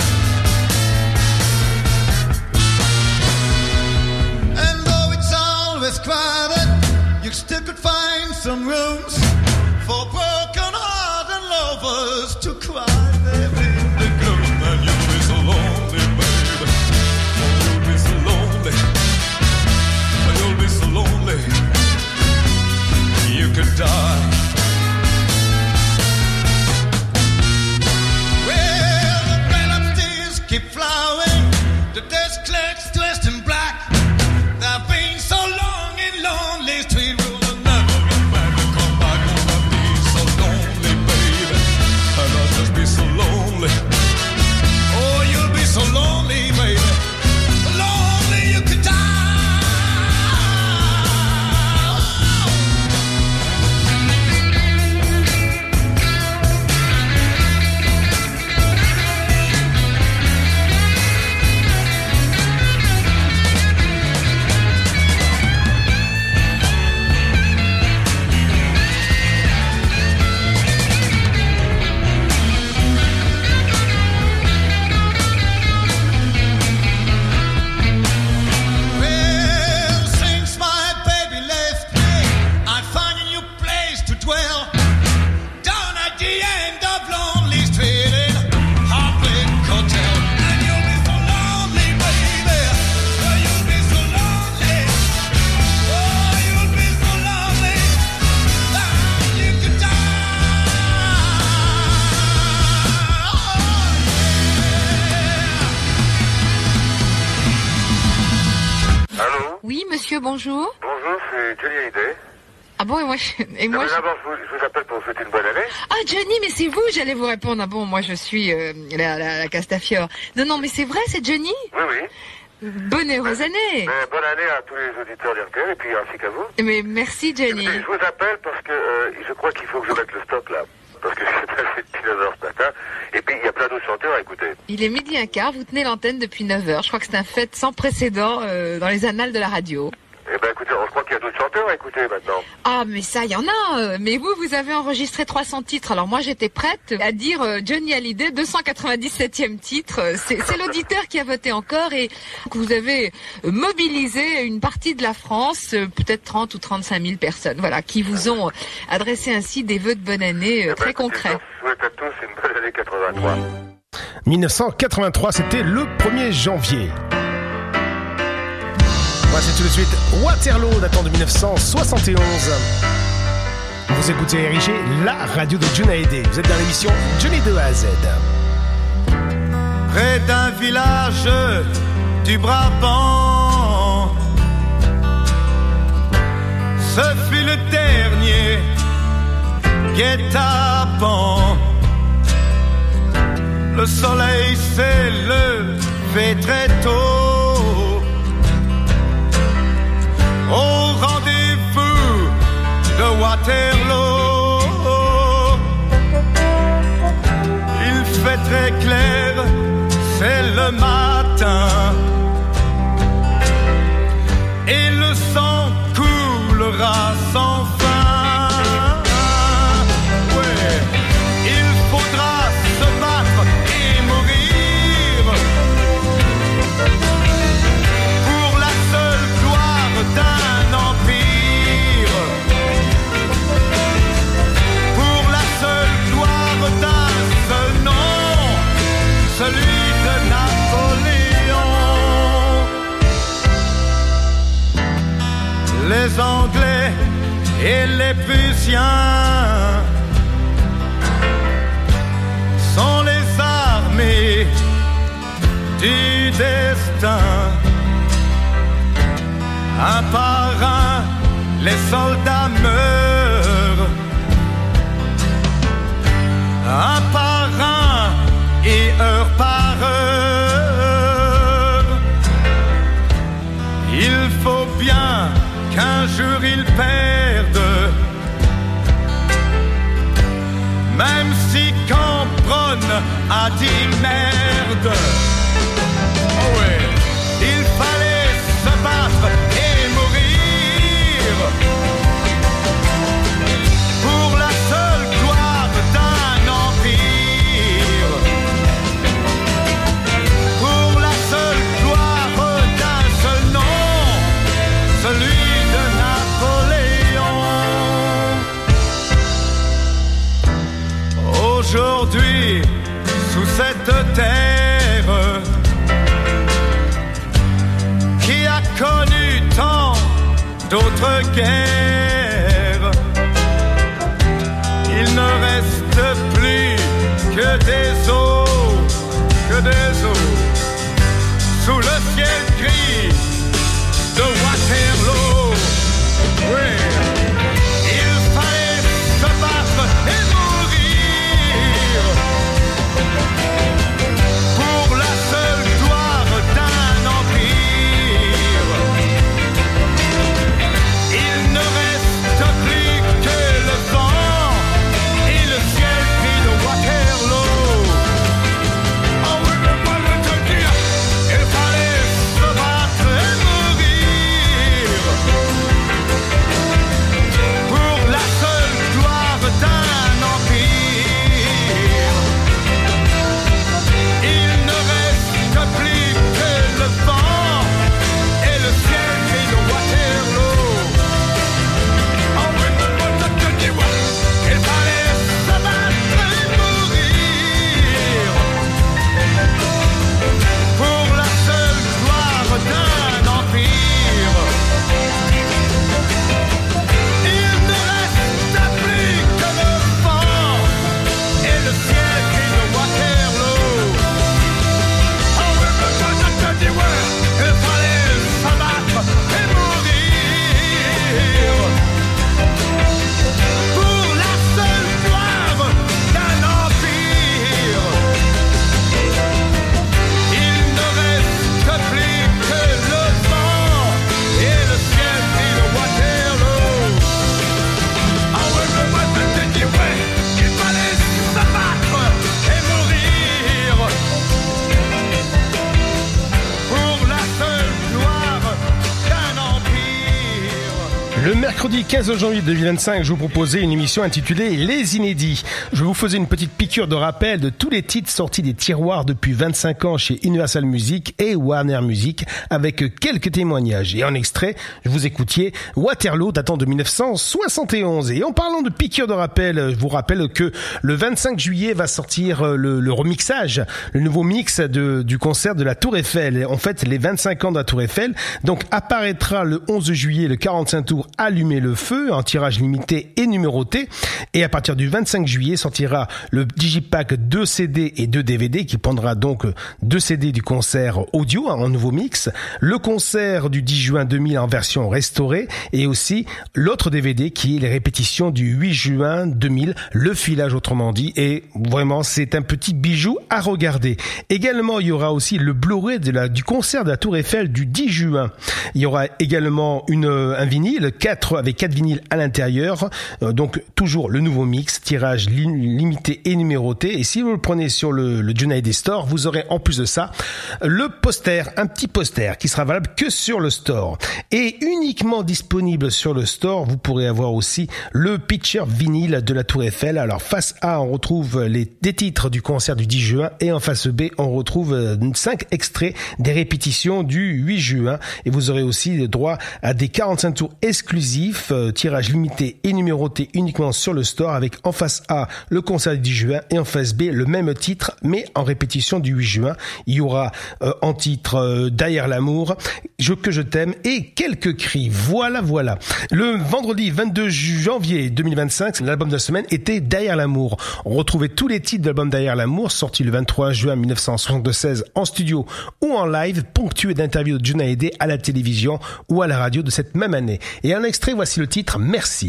And though it's always crowded, you still could find some rooms for broken heart and lovers to cry there in the gloom. And you'll be so lonely, baby. Oh, you'll be so lonely. Oh, you'll be so lonely. You could die. Keep flowering, the desk clerks dressed in black. They've been so long in Lonely Street, will never get back to come back. Wanna be so lonely, baby. bonjour. Bonjour, c'est Johnny Hallyday. Ah bon, et moi, D'abord, je vous appelle pour vous souhaiter une bonne année. Ah, Johnny, mais c'est vous, j'allais vous répondre. Ah bon, moi, je suis la Castafiore. Non, mais c'est vrai, c'est Johnny? Oui. Bonne et heureuse année. Bonne année à tous les auditeurs d'RTL et puis ainsi qu'à vous. Mais merci, Johnny. Écoutez, je vous appelle parce que je crois qu'il faut que je mette le stop là. Parce que je suis passé depuis 9h ce matin. Et puis, il y a plein d'autres chanteurs à écouter. Il est 12h15, vous tenez l'antenne depuis 9h. Je crois que c'est un fait sans précédent dans les annales de la radio. Eh ben écoutez, je crois qu'il y a d'autres chanteurs à écouter maintenant. Ah, mais ça, il y en a. Mais vous avez enregistré 300 titres. Alors moi, j'étais prête à dire Johnny Hallyday, 297e titre. C'est l'auditeur qui a voté encore et que vous avez mobilisé une partie de la France, peut-être 30 ou 35 000 personnes, voilà, qui vous ont adressé ainsi des vœux de bonne année très concrets. Je souhaite à tous une bonne année 83. 1983, c'était le 1er janvier. Voici tout de suite Waterloo datant de 1971. Vous écoutez Érigé, la radio de Johnny Hallyday. Vous êtes dans l'émission Johnny de A à Z. Près d'un village du Brabant, ce fut le dernier guet-apens. Le soleil s'est levé très tôt au rendez-vous de Waterloo. Il fait très clair, c'est le matin, et le sang coulera sans fin. Ouais, il faudra se battre et mourir pour la seule gloire d'un empire, pour la seule gloire d'un seul nom, celui de Napoléon. Les Anglais et les Prussiens sont les armées du destin. Un par un, les soldats meurent. Un par un et heure par heure. Il faut bien qu'un jour ils perdent, même si Cambronne a dit merde. Oh ouais, il fallait se battre et mourir pour la seule gloire d'un empire, pour la seule gloire d'un seul nom, celui de Napoléon. Aujourd'hui, sous cette terre qui a connu tant d'autres guerres, il ne reste plus que des eaux sous le ciel gris de Waterloo. Oui, il fallait se battre et mourir pour la seule gloire d'un empire. Il ne reste Mercredi 15 janvier 2025, je vous proposais une émission intitulée Les Inédits. Je vous faisais une petite piqûre de rappel de tous les titres sortis des tiroirs depuis 25 ans chez Universal Music et Warner Music, avec quelques témoignages. Et en extrait, vous écoutiez Waterloo datant de 1971. Et en parlant de piqûre de rappel, je vous rappelle que le 25 juillet va sortir le remixage, le nouveau mix du concert de la Tour Eiffel. En fait, les 25 ans de la Tour Eiffel. Donc apparaîtra le 11 juillet le 45 tours Allumer le feu, en tirage limité et numéroté. Et à partir du 25 juillet sortira le Digipack 2 CD et 2 DVD qui prendra donc 2 CD du concert audio en nouveau mix, le concert du 10 juin 2000 en version restaurée et aussi l'autre DVD qui est les répétitions du 8 juin 2000, le filage autrement dit, et vraiment c'est un petit bijou à regarder. Également il y aura aussi le Blu-ray du concert de la Tour Eiffel du 10 juin. Il y aura également un vinyle, avec 4 vinyles à l'intérieur, donc toujours le nouveau mix, tirage limité et numéroté. Et si vous le prenez sur le Johnny Hallyday Store, vous aurez en plus de ça le poster, un petit poster qui sera valable que sur le store. Et uniquement disponible sur le store, vous pourrez avoir aussi le picture vinyle de la Tour Eiffel. Alors face A, on retrouve des titres du concert du 10 juin et en face B, on retrouve 5 extraits des répétitions du 8 juin. Et vous aurez aussi droit à des 45 tours exclusifs, tirage limité et numéroté uniquement sur le store, avec en face A le concert du 10 juin et en face B le même titre mais en répétition du 8 juin. Il y aura en titre Derrière l'amour, Que je t'aime et Quelques cris. Voilà. Le vendredi 22 janvier 2025, l'album de la semaine était Derrière l'amour. On retrouvait tous les titres de l'album Derrière l'amour, sorti le 23 juin 1976 en studio ou en live, ponctué d'interviews de Johnny Hallyday à la télévision ou à la radio de cette même année. Et un extrait, voici le titre Merci.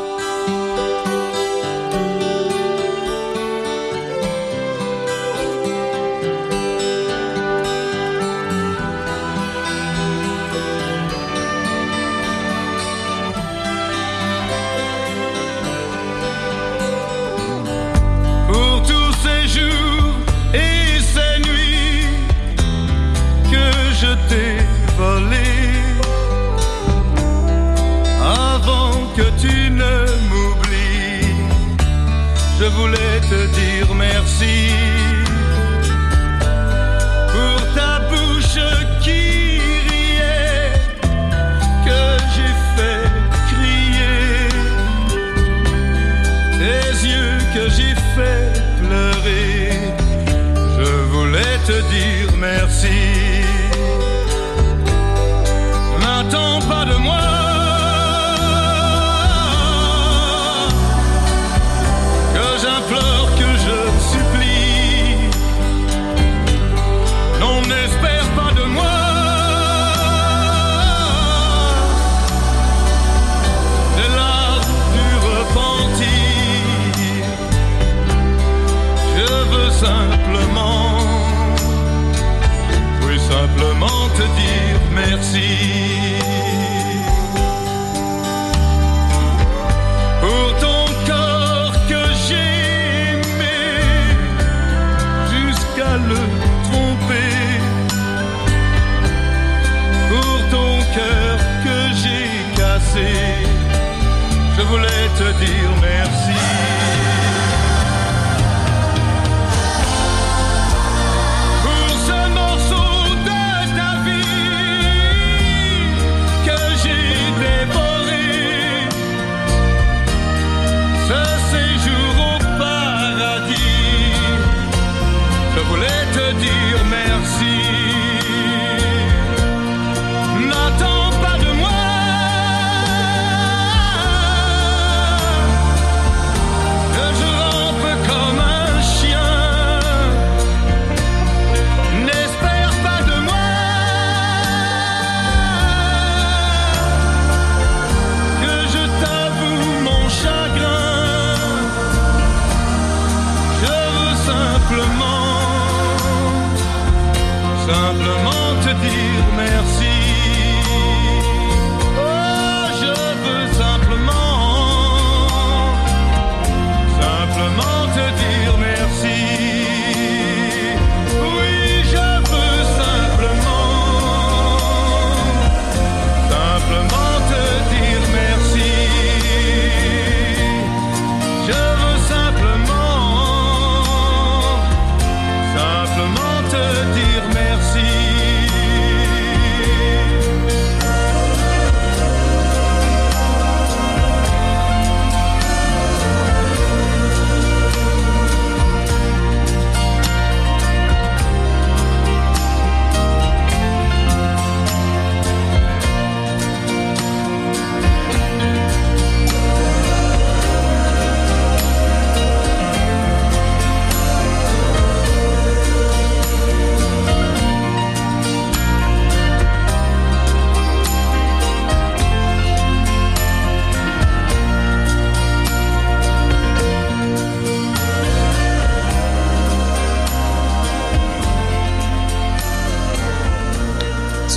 Pour tous ces jours et ces nuits que je t'ai volé, avant que tu ne m'oublies, je voulais te dire merci pour ta bouche qui riait, que j'ai fait crier, tes yeux que j'ai fait pleurer, je voulais te dire merci. N'attends pas de moi que j'implore, que je supplie. Non, n'espère pas de moi des larmes du repentir. Je veux simplement te dire merci. Pour ton corps que j'ai aimé jusqu'à le tromper, pour ton cœur que j'ai cassé, je voulais te dire merci. Pour ce morceau de ta vie que j'ai dévoré, ce séjour au paradis, je voulais te dire merci. N'attends pas de moi que je rampe comme un chien. N'espère pas de moi que je t'avoue mon chagrin. Je veux simplement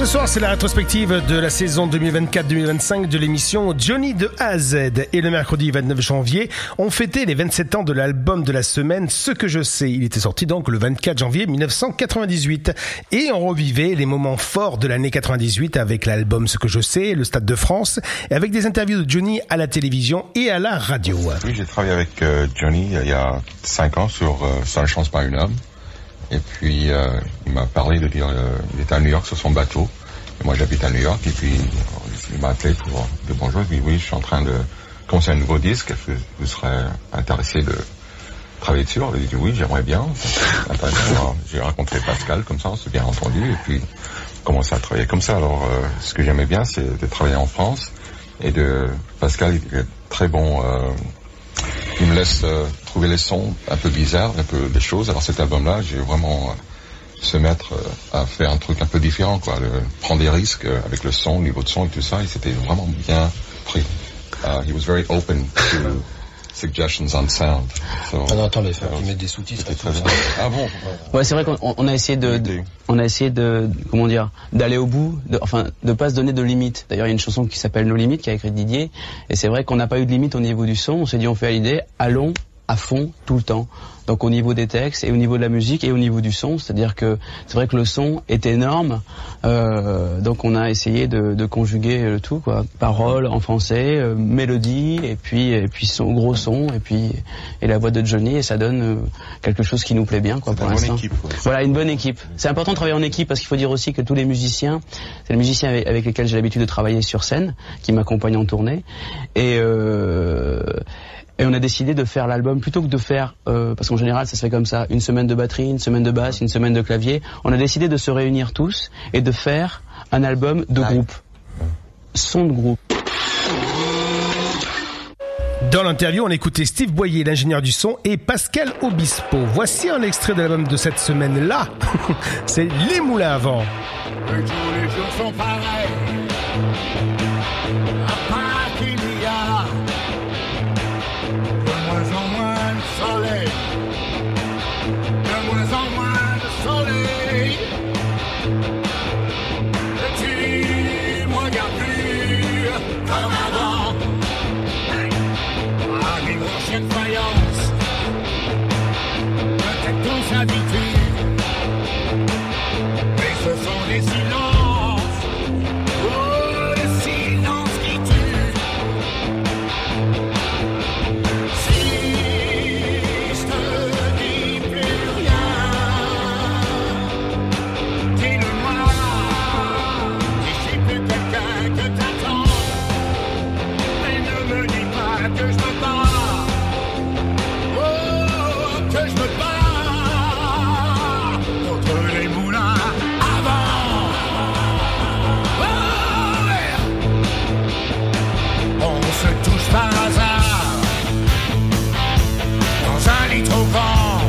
soir, c'est la rétrospective de la saison 2024-2025 de l'émission Johnny de A à Z. Et le mercredi 29 janvier, on fêtait les 27 ans de l'album de la semaine Ce que je sais. Il était sorti donc le 24 janvier 1998. Et on revivait les moments forts de l'année 98 avec l'album Ce que je sais, le Stade de France, et avec des interviews de Johnny à la télévision et à la radio. Oui, j'ai travaillé avec Johnny il y a 5 ans sur Ça ne change pas un homme. Et puis, il m'a parlé de dire, il était à New York sur son bateau. Et moi, j'habite à New York. Et puis, il m'a appelé pour dire bonjour. Je lui ai dit, oui, je suis en train de commencer un nouveau disque. Est-ce que vous serez intéressé de travailler dessus? Il a dit, oui, j'aimerais bien. Alors, j'ai rencontré Pascal, comme ça, on s'est bien entendu. Et puis, commencé à travailler comme ça. Alors, ce que j'aimais bien, c'est de travailler en France. Et Pascal, il est très bon. Il me laisse trouver les sons un peu bizarres, un peu des choses. Alors cet album-là, j'ai vraiment se mettre à faire un truc un peu différent, quoi. Prendre des risques avec le son, le niveau de son et tout ça. Et c'était vraiment bien pris. He was very open to suggestions on sound. So, attends, il faut qu'ils mettent des sous-titres. C'était très bien. Ah bon? Ouais, c'est vrai qu'on a essayé de, comment dire, d'aller au bout, de pas se donner de limites. D'ailleurs, il y a une chanson qui s'appelle Nos limites, qui a écrit Didier, et c'est vrai qu'on n'a pas eu de limite au niveau du son. On s'est dit, on fait à l'idée, allons à fond tout le temps. Donc au niveau des textes et au niveau de la musique et au niveau du son, c'est-à-dire que c'est vrai que le son est énorme, donc on a essayé de conjuguer le tout, quoi. Paroles en français, mélodie et puis son gros son et la voix de Johnny, et ça donne quelque chose qui nous plaît bien, quoi, pour l'instant. Voilà, une bonne équipe. C'est important de travailler en équipe parce qu'il faut dire aussi que tous les musiciens, c'est les musiciens avec lesquels j'ai l'habitude de travailler sur scène, qui m'accompagnent en tournée, et on a décidé de faire l'album plutôt que de faire, parce qu'en général ça se fait comme ça, une semaine de batterie, une semaine de basse, une semaine de clavier. On a décidé de se réunir tous et de faire un album de groupe, son de groupe. Dans l'interview, on écoutait Steve Boyer, l'ingénieur du son, et Pascal Obispo. Voici un extrait de l'album de cette semaine-là. C'est Les Moulins à Vent. Tous les jours sont pareils. À part qu'il y a de moins en moins de soleil, de moins en moins de soleil. Et tu me regardes plus comme avant. À une prochaine faïence, peut-être qu'on s'habitue, mais ce sont des silences, oh, des silences qui tuent. Si je te dis plus rien, dis-le-moi. Si je suis plus quelqu'un que t'attends, mais ne me dis pas que je me bats. Oh, que je me bats contre les moulins à vent. Oh, ouais. On se touche par hasard dans un lit trop grand,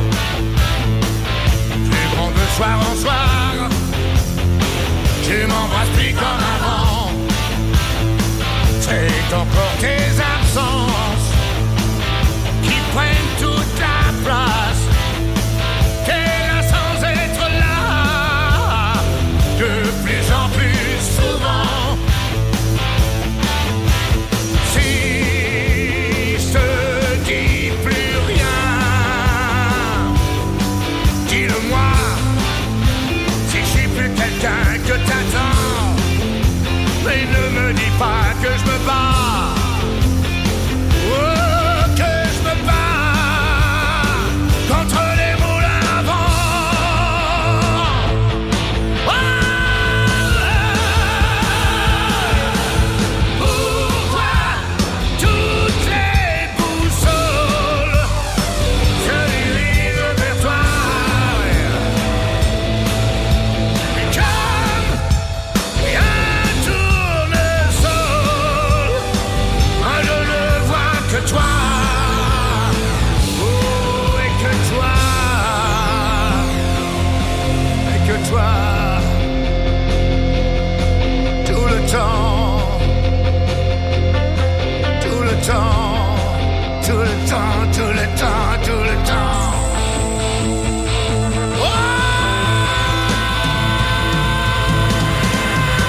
plus grand de soir en soir. Tu m'embrasses plus comme avant. C'est encore tes absences qui prennent toute la place. T'es là sans être là, de plus en plus souvent. Si je te dis plus rien, dis-le-moi. Si je suis plus quelqu'un que t'attends, mais ne me dis pas que je me bats. Oh, que je me bats contre les moulins à vent. Oh, pour toi, toutes les boussoles se dirigent vers toi. Et comme un tournesol, moi je ne vois que toi. Oh, et que toi, tout le temps, tout le temps, tout le temps, tout le temps, tout le temps. Oh!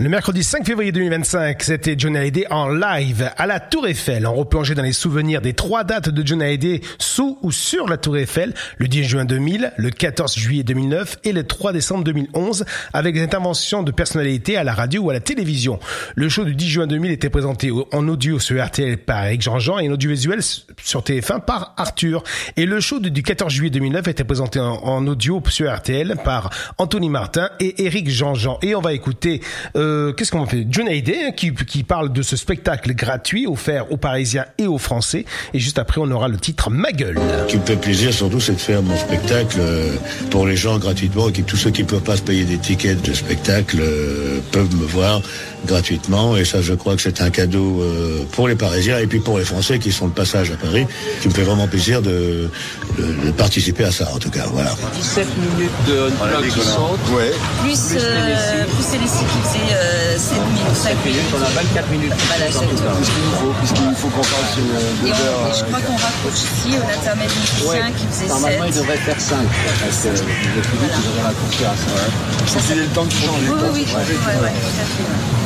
Le mercredi 5 février 2025, c'était Johnny Hallyday en live à la Tour Eiffel. On replongeait dans les souvenirs des 3 dates de Johnny Hallyday sous ou sur la Tour Eiffel, le 10 juin 2000, le 14 juillet 2009 et le 3 décembre 2011, avec des interventions de personnalités à la radio ou à la télévision. Le show du 10 juin 2000 était présenté en audio sur RTL par Eric Jean-Jean et en audiovisuel sur TF1 par Arthur. Et le show du 14 juillet 2009 était présenté en audio sur RTL par Anthony Martin et Eric Jean-Jean. Et on va écouter qu'est-ce qu'on fait, Johnny Hallyday qui parle de ce spectacle gratuit offert aux Parisiens et aux Français. Et juste après, on aura le titre Ma gueule. Ce qui me fait plaisir surtout, c'est de faire mon spectacle pour les gens gratuitement, et tous ceux qui ne peuvent pas se payer des tickets de spectacle peuvent me voir gratuitement. Et ça, je crois que c'est un cadeau pour les Parisiens et puis pour les Français qui sont de passage à Paris, qui me fait vraiment plaisir de participer à ça, en tout cas. Voilà. 17 minutes de bloc qui saute. Ouais. Plus Célici qui faisait 7 minutes, 5 minutes. On a 24 minutes. Voilà, puisqu'il faut qu'on fasse 2 heures. Je crois qu'on raccourcit au intermède musicien qui faisait 7. Normalement, il devrait faire 5. Parce que le public, ils auraient raccourci à ça. Ça, c'est le temps de changer. Oui, tout à fait.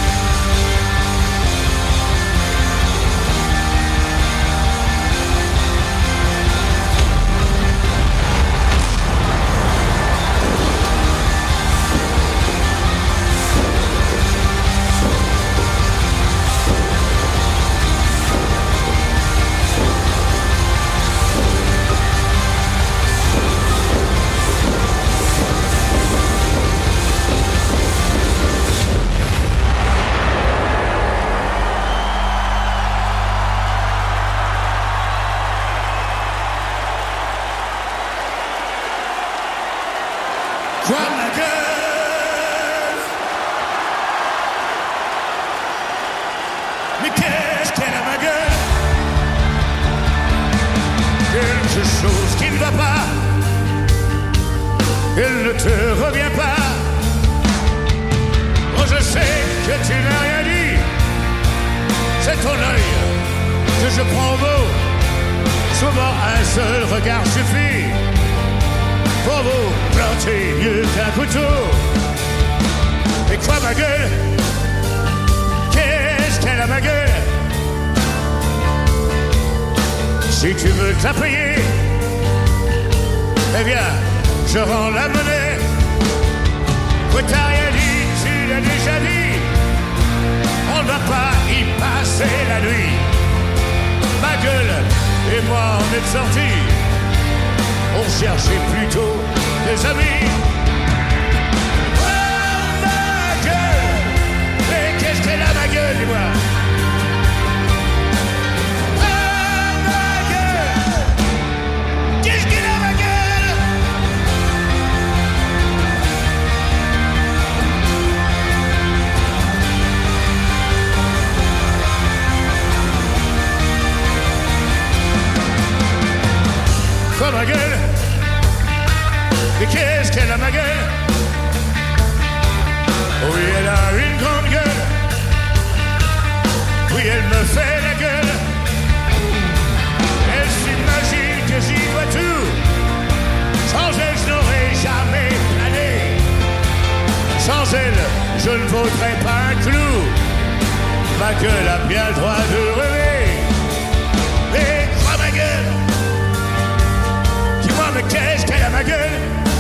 Si tu veux te la payer, eh bien, je rends la monnaie. Que t'as rien dit, tu l'as déjà dit. On ne va pas y passer la nuit. Ma gueule et moi, on est sortis. On cherchait plutôt des amis. Oh, ma gueule! Mais qu'est-ce qu'elle a, ma gueule, dis-moi? Quoi, ma gueule? Et qu'est-ce qu'elle a, ma gueule? Oui, elle a une grande gueule. Oui, elle me fait la gueule. Elle s'imagine que j'y vois tout. Sans elle, je n'aurais jamais plané. Sans elle, je ne vaudrais pas un clou. Ma gueule a bien le droit de rêver. Et crois ma gueule. Mais qu'est-ce qu'elle a, ma gueule?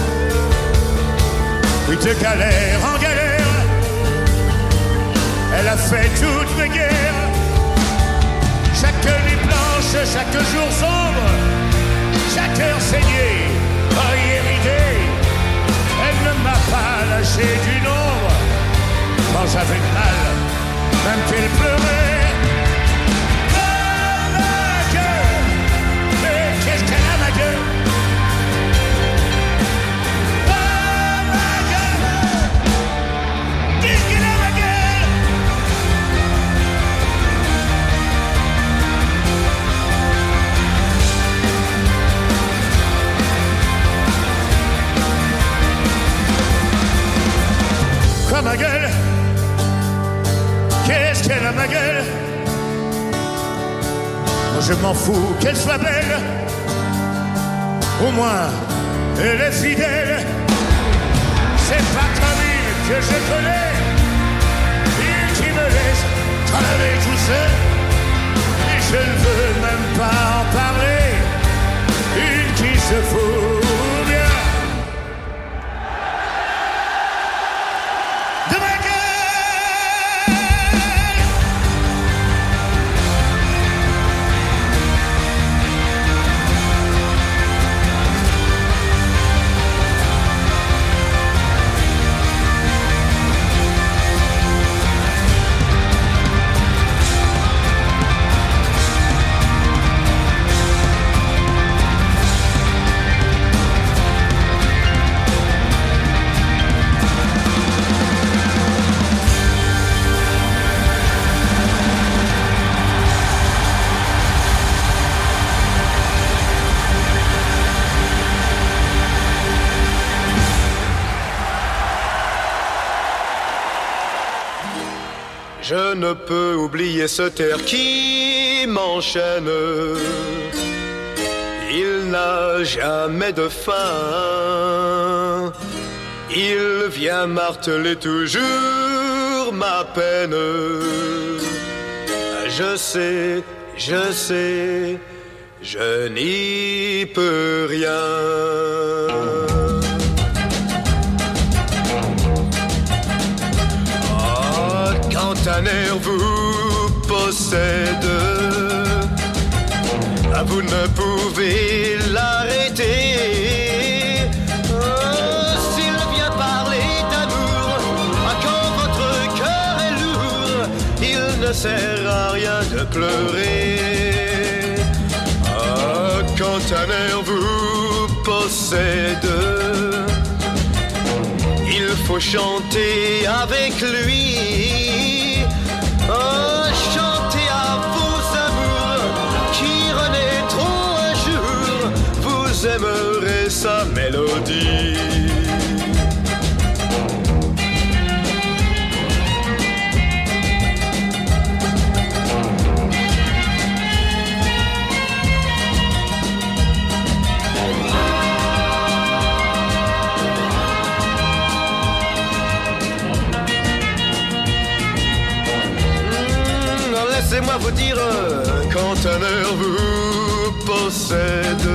Oui, de galère en galère, elle a fait toutes mes guerres. Chaque nuit blanche, chaque jour sombre, chaque heure saignée, œil érigé. Elle ne m'a pas lâché du nombre quand j'avais mal, même qu'elle pleurait. Oh, ma gueule, mais qu'est-ce qu'elle a, ma gueule? Quoi, ma gueule? Qu'est-ce qu'elle a, ma gueule? Moi, je m'en fous qu'elle soit belle. Au moins, elle est fidèle. C'est pas comme une que je connais. J'en avais toussé, et je ne veux même pas en parler. Une qui se fout bien de ma gueule. Je ne peux oublier ce terre qui m'enchaîne. Il n'a jamais de fin. Il vient marteler toujours ma peine. Je sais, je n'y peux rien. Un air vous possède, vous ne pouvez l'arrêter. S'il vient parler d'amour, quand votre cœur est lourd, il ne sert à rien de pleurer. Quand un air vous possède, il faut chanter avec lui. Chantez à vos amours qui renaîtront un jour. Vous aimerez sa mélodie. Laissez-moi vous dire, quand un air vous possède,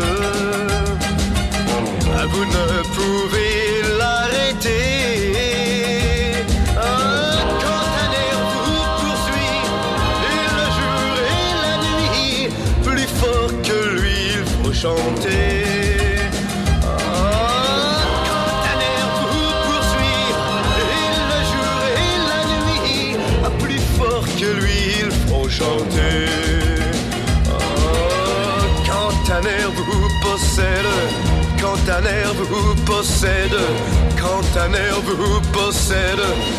vous ne pouvez l'arrêter. Quand un air vous poursuit, et le jour et la nuit, plus fort que lui, il faut chanter. Quand un air vous poursuit, et le jour et la nuit, plus fort que lui, chanter. Quand un air vous possède, quand un air vous possède, quand un air vous possède.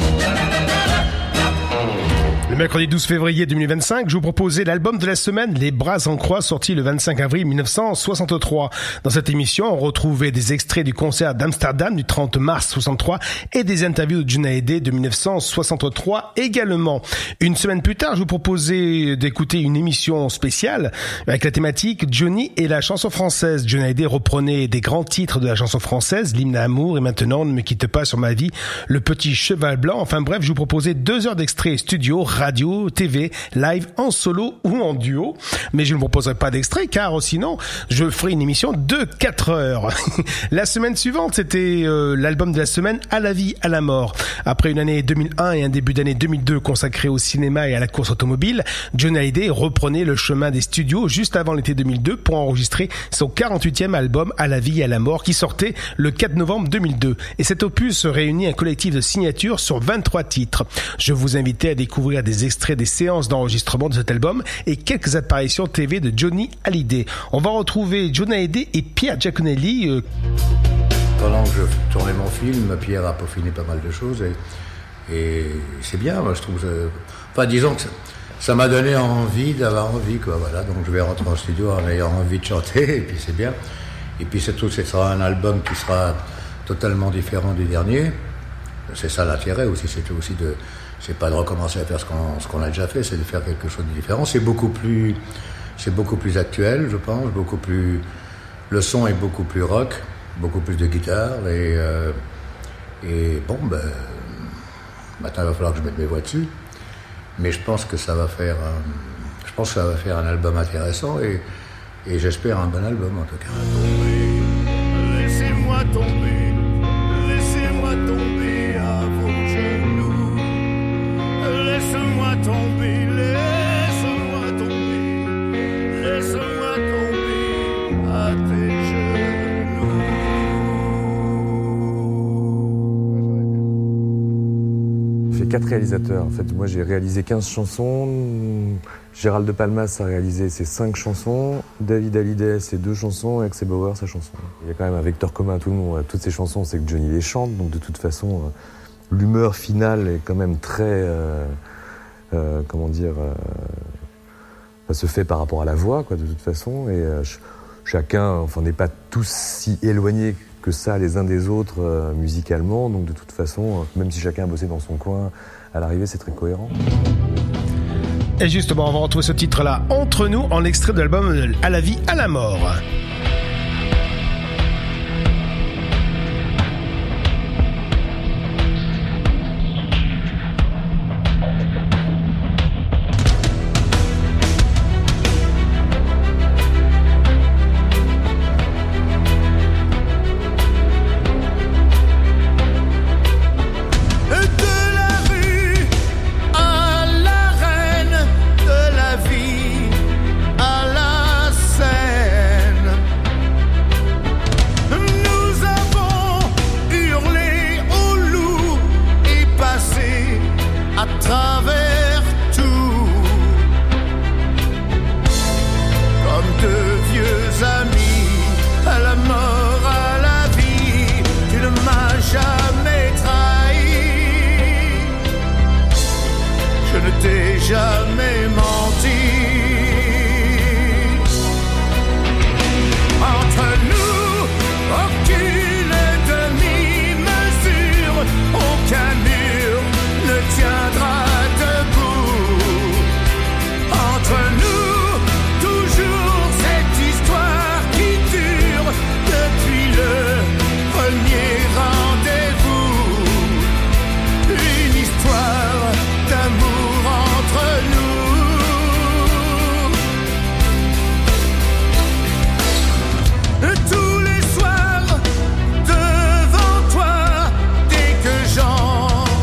Le mercredi 12 février 2025, je vous proposais l'album de la semaine, Les Bras en Croix, sorti le 25 avril 1963. Dans cette émission, on retrouvait des extraits du concert d'Amsterdam du 30 mars 63 et des interviews de Johnny Hallyday de 1963 également. Une semaine plus tard, je vous proposais d'écouter une émission spéciale avec la thématique Johnny et la chanson française. Johnny Hallyday reprenait des grands titres de la chanson française, l'hymne à l'amour et maintenant Ne me quitte pas sur ma vie, Le petit cheval blanc. Enfin bref, je vous proposais 2 heures d'extraits studio, radio, TV, live, en solo ou en duo. Mais je ne vous proposerai pas d'extrait car sinon je ferai une émission de 4 heures. La semaine suivante, c'était l'album de la semaine À la vie, à la mort. Après une année 2001 et un début d'année 2002 consacré au cinéma et à la course automobile, Johnny Hallyday reprenait le chemin des studios juste avant l'été 2002 pour enregistrer son 48e album À la vie, à la mort qui sortait le 4 novembre 2002. Et cet opus réunit un collectif de signatures sur 23 titres. Je vous invitais à découvrir des extraits des séances d'enregistrement de cet album et quelques apparitions TV de Johnny Hallyday. On va retrouver Johnny Hallyday et Pierre Giaconelli. Pendant que je tournais mon film, Pierre a peaufiné pas mal de choses et c'est bien, moi je trouve. Enfin, disons que ça m'a donné envie d'avoir envie, quoi. Voilà, donc je vais rentrer en studio en ayant envie de chanter et puis c'est bien. Et puis surtout, ce sera un album qui sera totalement différent du dernier. C'est ça l'intérêt aussi, c'est pas de recommencer à faire ce qu'on a déjà fait, c'est de faire quelque chose de différent. C'est beaucoup plus actuel, je pense, le son est beaucoup plus rock, beaucoup plus de guitare et bon, maintenant il va falloir que je mette mes voix dessus. Mais je pense que ça va faire un album intéressant et j'espère un bon album en tout cas. Laissez-moi tomber à vos genoux. Laisse-moi tomber à tes genoux. J'ai fait 4 réalisateurs. En fait, moi j'ai réalisé 15 chansons. Gérald de Palmas a réalisé ses 5 chansons. David Hallyday ses 2 chansons. Et Axel Bauer sa chanson. Il y a quand même un vecteur commun à tout le monde. Toutes ces chansons, c'est que Johnny les chante. Donc de toute façon, l'humeur finale est quand même très... ça se fait par rapport à la voix, quoi, de toute façon. Et chacun, enfin, n'est pas tous si éloignés que ça les uns des autres musicalement. Donc de toute façon, même si chacun a bossé dans son coin, à l'arrivée, c'est très cohérent. Et justement, on va retrouver ce titre-là, Entre nous, en extrait de l'album À la vie, à la mort. Jamais menti. Entre nous, aucune demi-mesure, aucun mur ne tiendra debout. Entre nous, toujours cette histoire qui dure depuis le premier rendez-vous. Une histoire d'amour entre nous. Tous les soirs devant toi, dès que j'entends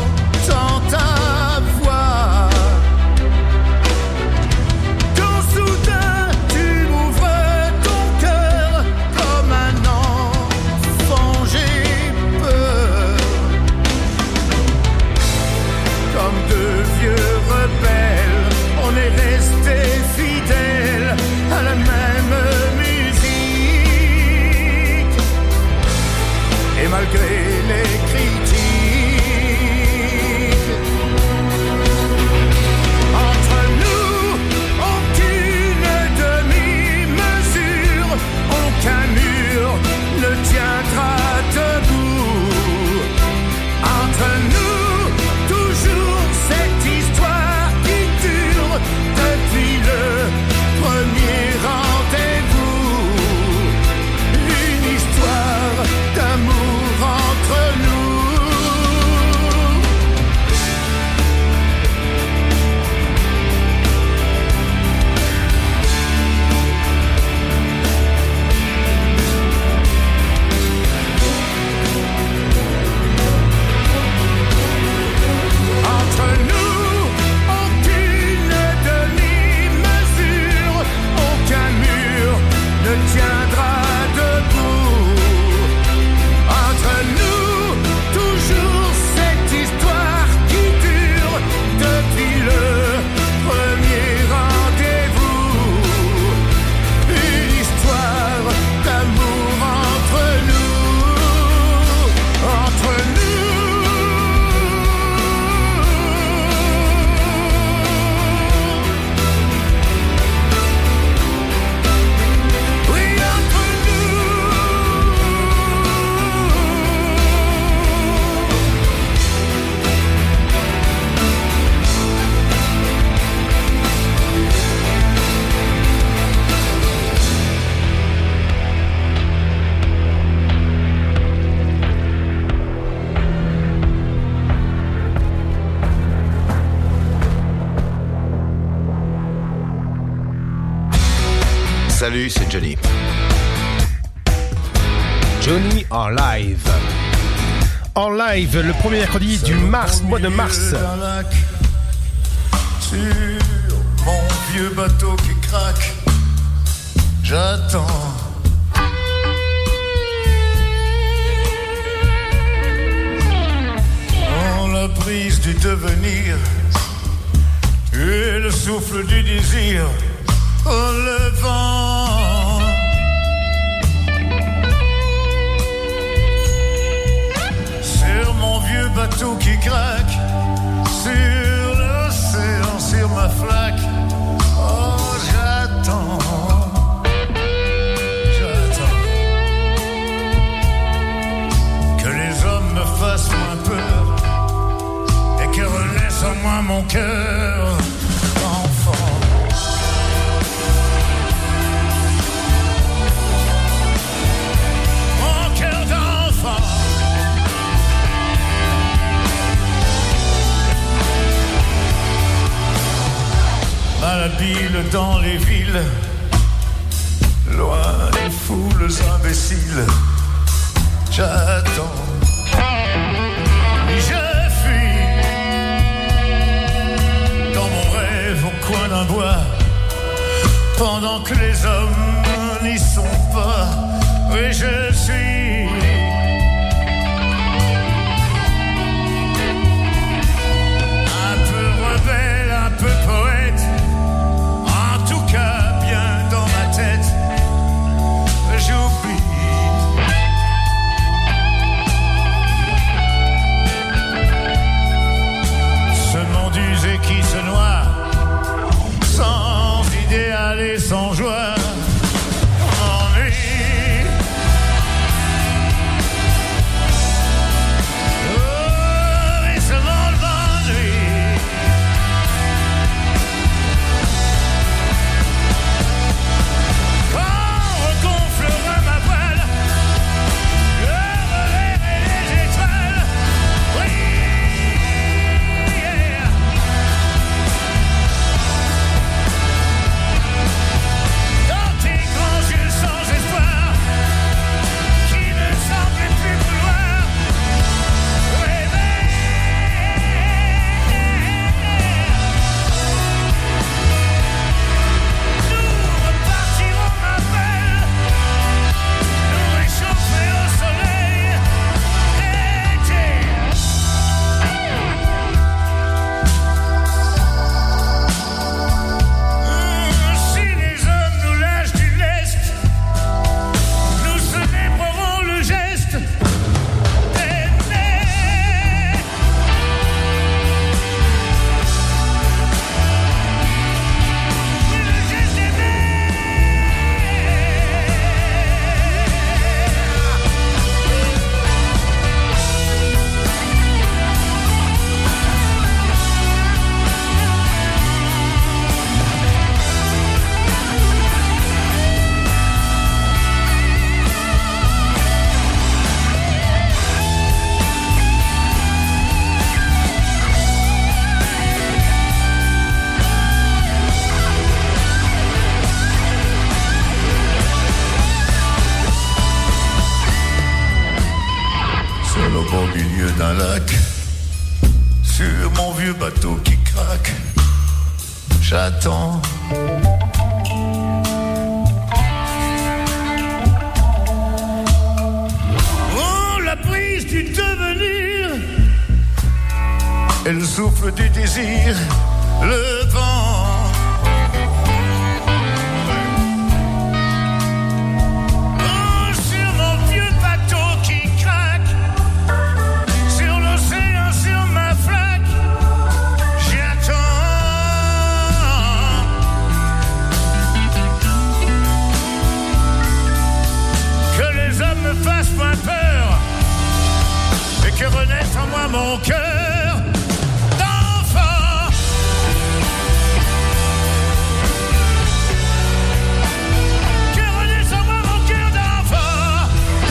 Salut, c'est Johnny. Johnny en live. En live, le premier mercredi du mois de mars. Sur mon vieux bateau qui craque, j'attends. Dans la brise du devenir et le souffle du désir, oh, le vent. Sur mon vieux bateau qui craque, sur l'océan, sur ma flaque, oh, j'attends. Que les hommes me fassent moins peur et que renaisse en moi mon cœur d'enfant. Mon cœur d'enfant. Malhabile dans les villes, loin des foules imbéciles, j'attends. Je fuis dans mon rêve au coin d'un bois, pendant que les hommes n'y sont pas. Oui, je suis un peu rebelle, un peu poète, en tout cas bien dans ma tête. J'oublie. Ce monde usé qui se noie, sans idéal et sans joie, m'ennuie. Oh, et ce monde m'ennuie. Quand on regonflera ma voile, je reverrai les étoiles. Oui. Dans tes grands yeux sans espoir, qui ne semblaient plus vouloir rêver. Nous repartirons ma belle, nous réchauffer au soleil d'été. Si les hommes nous lâchent du lest, nous célébrerons le geste d'aimer. Oui, le geste d'aimer. Seul au beau milieu d'un lac, sur mon vieux bateau qui craque, j'attends. Oh, la prise du devenir et le souffle du désir, le vent. Oh, sur mon vieux bateau qui craque, sur l'océan, sur ma flaque, j'attends. Que les hommes me fassent moins peur et que renaisse en moi mon cœur d'enfant. Que renaisse en moi mon cœur d'enfant.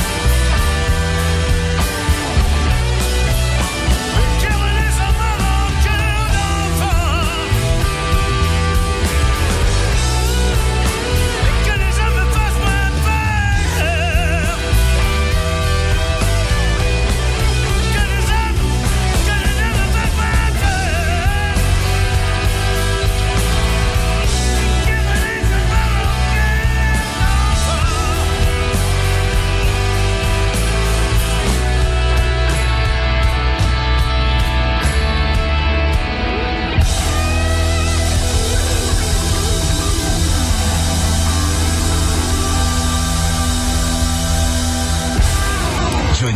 Que renaisse en moi mon cœur d'enfant. Que les hommes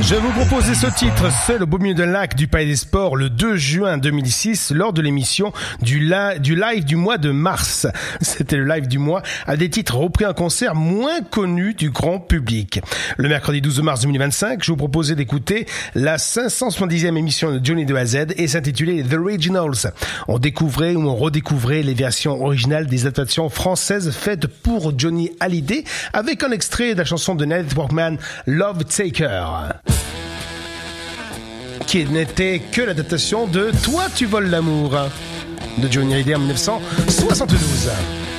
Je vous proposais ce titre, Seul au beau milieu d'un lac du Palais des Sports le 2 juin 2006 lors de l'émission du live du mois de mars. C'était le live du mois à des titres repris en concert moins connus du grand public. Le mercredi 12 mars 2025, je vous proposais d'écouter la 570e émission de Johnny de A à Z et s'intitulait The Originals. On découvrait ou on redécouvrait les versions originales des adaptations françaises faites pour Johnny Hallyday avec un extrait de la chanson de Nelly Workman, Love Taker, qui n'était que l'adaptation de Toi tu voles l'amour de Johnny Hallyday en 1972.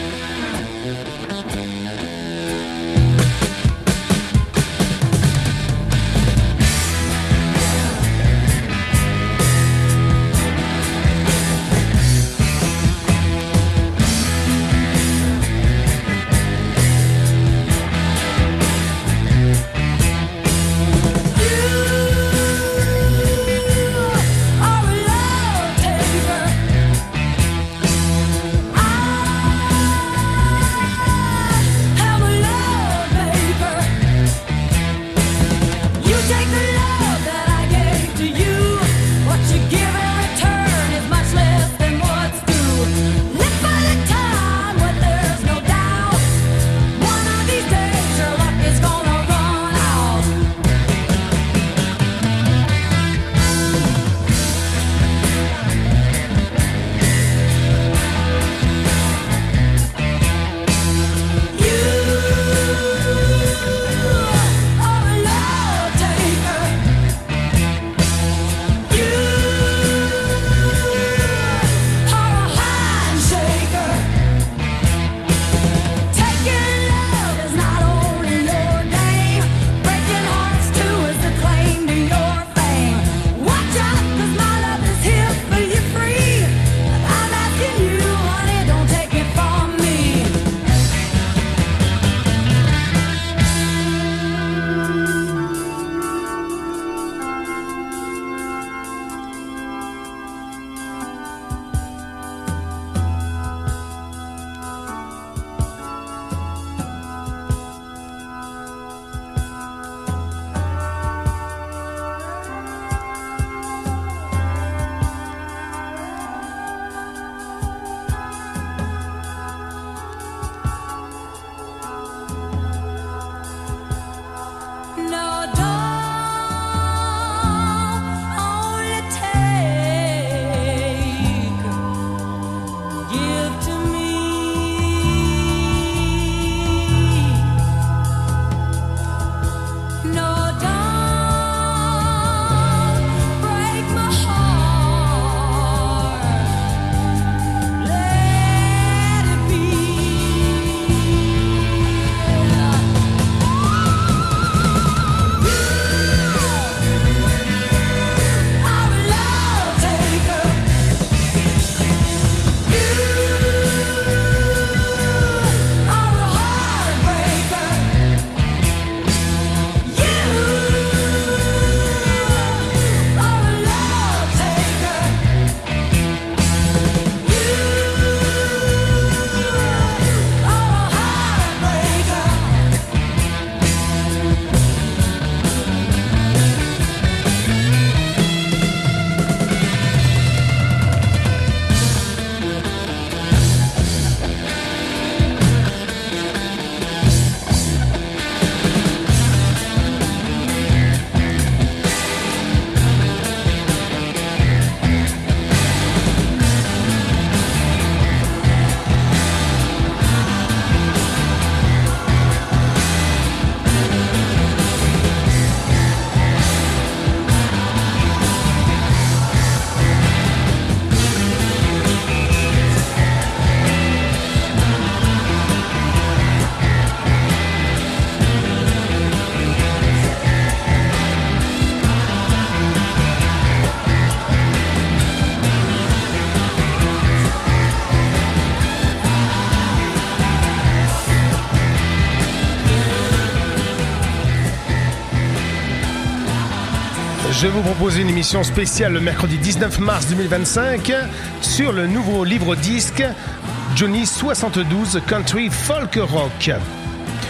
Je vous propose une émission spéciale le mercredi 19 mars 2025 sur le nouveau livre-disque Johnny 72 Country Folk Rock.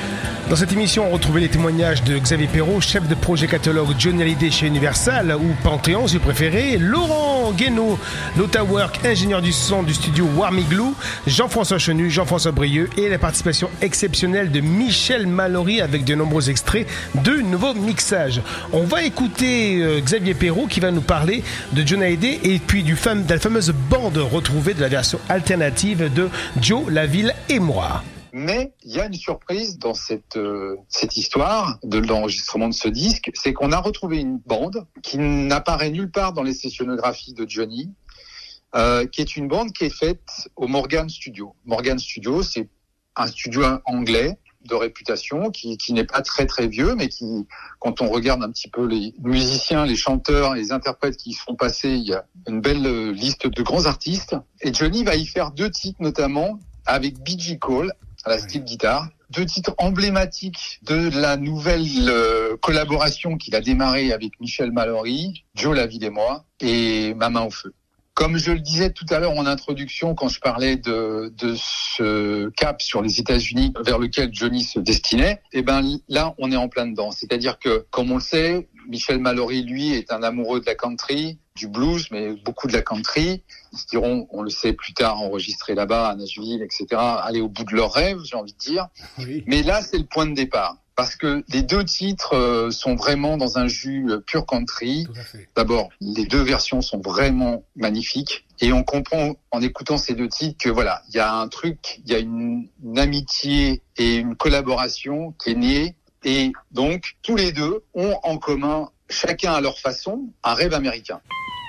Dans cette émission, on retrouvait les témoignages de Xavier Perrault, chef de projet catalogue Johnny Hallyday chez Universal, ou Panthéon, si vous préférez, Laurent Guénaud, Notawork, ingénieur du son du studio Warmiglou, Jean-François Chenu, Jean-François Brieux, et la participation exceptionnelle de Michel Mallory avec de nombreux extraits de nouveaux mixages. On va écouter Xavier Perrault qui va nous parler de Johnny Hallyday et puis de la fameuse bande retrouvée de la version alternative de Joe, la ville et moi. Mais il y a une surprise dans cette histoire de l'enregistrement de ce disque, c'est qu'on a retrouvé une bande qui n'apparaît nulle part dans les sessionographies de Johnny, qui est une bande qui est faite au Morgan Studio. Morgan Studio, c'est un studio anglais de réputation qui n'est pas très très vieux, mais qui, quand on regarde un petit peu les musiciens, les chanteurs, les interprètes qui y sont passés, il y a une belle liste de grands artistes. Et Johnny va y faire 2 titres notamment avec B.G. Cole à la steel guitare, 2 titres emblématiques de la nouvelle collaboration qu'il a démarrée avec Michel Mallory, Joe, la ville et moi, et Ma main au feu. Comme je le disais tout à l'heure en introduction, quand je parlais de ce cap sur les États-Unis vers lequel Johnny se destinait, et ben là, on est en plein dedans. C'est-à-dire que, comme on le sait, Michel Mallory, lui, est un amoureux de la country, du blues, mais beaucoup de la country. Ils se diront, on le sait plus tard, enregistrer là-bas, à Nashville, etc., aller au bout de leurs rêves, j'ai envie de dire. Oui. Mais là, c'est le point de départ. Parce que les 2 titres sont vraiment dans un jus pur country. D'abord, les 2 versions sont vraiment magnifiques. Et on comprend, en écoutant ces 2 titres, que voilà, il y a un truc, il y a une amitié et une collaboration qui est née. Et donc, tous les 2 ont en commun, chacun à leur façon, un rêve américain.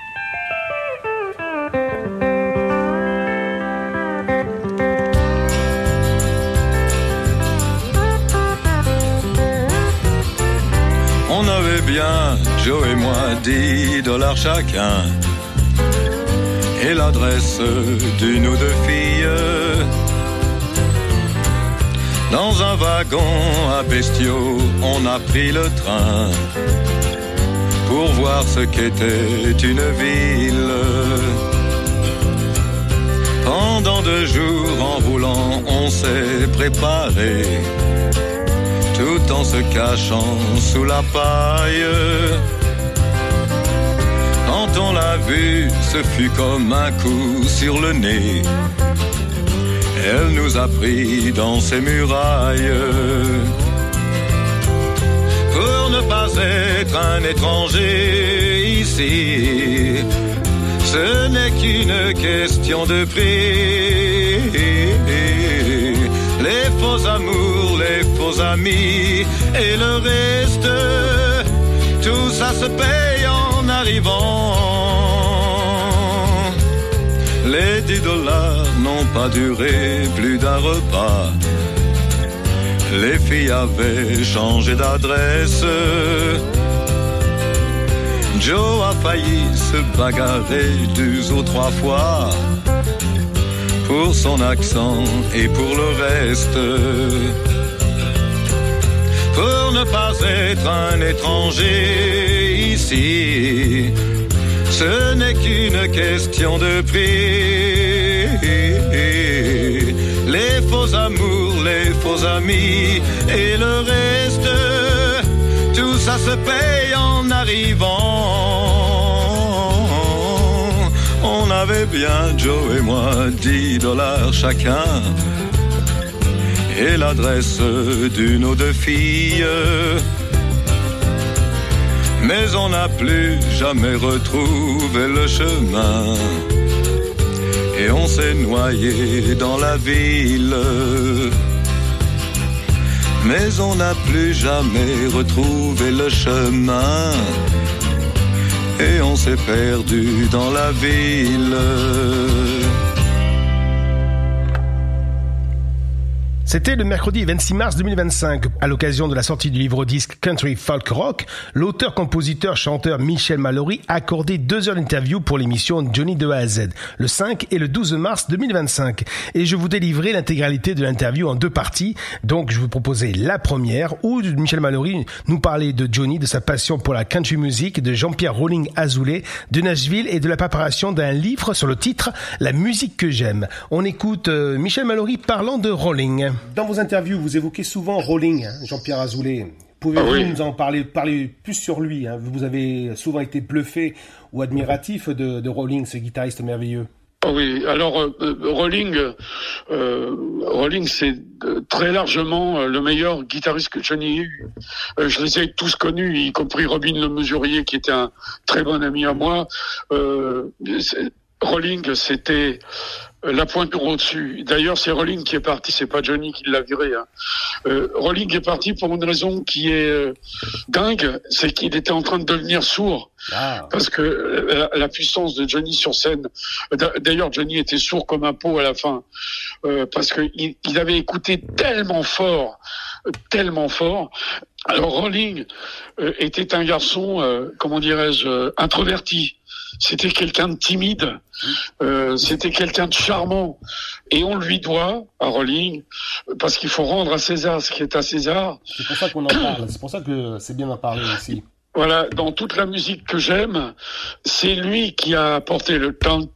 On avait bien, Joe et moi, $10 chacun. Et l'adresse d'une ou 2 filles. Dans un wagon à bestiaux, on a pris le train pour voir ce qu'était une ville. Pendant 2 jours en roulant, on s'est préparé, tout en se cachant sous la paille. Quand on l'a vue, ce fut comme un coup sur le nez. Elle nous a pris dans ses murailles. Pour ne pas être un étranger ici, ce n'est qu'une question de prix. Les faux amours, les faux amis et le reste, tout ça se paye en arrivant. Les $10 n'ont pas duré plus d'un repas. Les filles avaient changé d'adresse. Joe a failli se bagarrer 2 ou 3 fois pour son accent et pour le reste. Pour ne pas être un étranger ici, ce n'est qu'une question de prix. Les faux amours, les faux amis et le reste, tout ça se paye en arrivant. On avait bien, Joe et moi, $10 chacun. Et l'adresse d'une ou 2 filles. Mais on n'a plus jamais retrouvé le chemin. Et on s'est noyé dans la ville. Mais on n'a plus jamais retrouvé le chemin. Et on s'est perdu dans la ville. C'était le mercredi 26 mars 2025. À l'occasion de la sortie du livre-disque Country Folk Rock, l'auteur, compositeur, chanteur Michel Mallory a accordé 2 heures d'interview pour l'émission Johnny de A à Z, le 5 et le 12 mars 2025. Et je vous délivrerai l'intégralité de l'interview en 2 parties. Donc je vous proposais la première où Michel Mallory nous parlait de Johnny, de sa passion pour la country music, de Jean-Pierre Rolling Azoulay, de Nashville et de la préparation d'un livre sur le titre La musique que j'aime. On écoute Michel Mallory parlant de Rolling. Dans vos interviews, vous évoquez souvent Rolling, Jean-Pierre Azoulay. Pouvez-vous nous en parler plus sur lui? Vous avez souvent été bluffé ou admiratif de Rolling, ce guitariste merveilleux. Oui, alors Rolling, c'est très largement le meilleur guitariste que Johnny ait eu. Je les ai tous connus, y compris Robin Le Mesurier, qui était un très bon ami à moi. Rolling, c'était la pointure au-dessus. D'ailleurs, c'est Rolling qui est parti, c'est pas Johnny qui l'a viré. Rolling est parti pour une raison qui est dingue, c'est qu'il était en train de devenir sourd. Parce que la puissance de Johnny sur scène, d'ailleurs Johnny était sourd comme un pot à la fin, parce que il avait écouté tellement fort. Alors Rolling était un garçon, comment dirais-je, introverti. C'était quelqu'un de timide, c'était quelqu'un de charmant. Et on lui doit, à Rolling, parce qu'il faut rendre à César ce qui est à César. C'est pour ça qu'on en parle, c'est pour ça que c'est bien d'en parler aussi. Voilà, dans toute la musique que j'aime, c'est lui qui a apporté le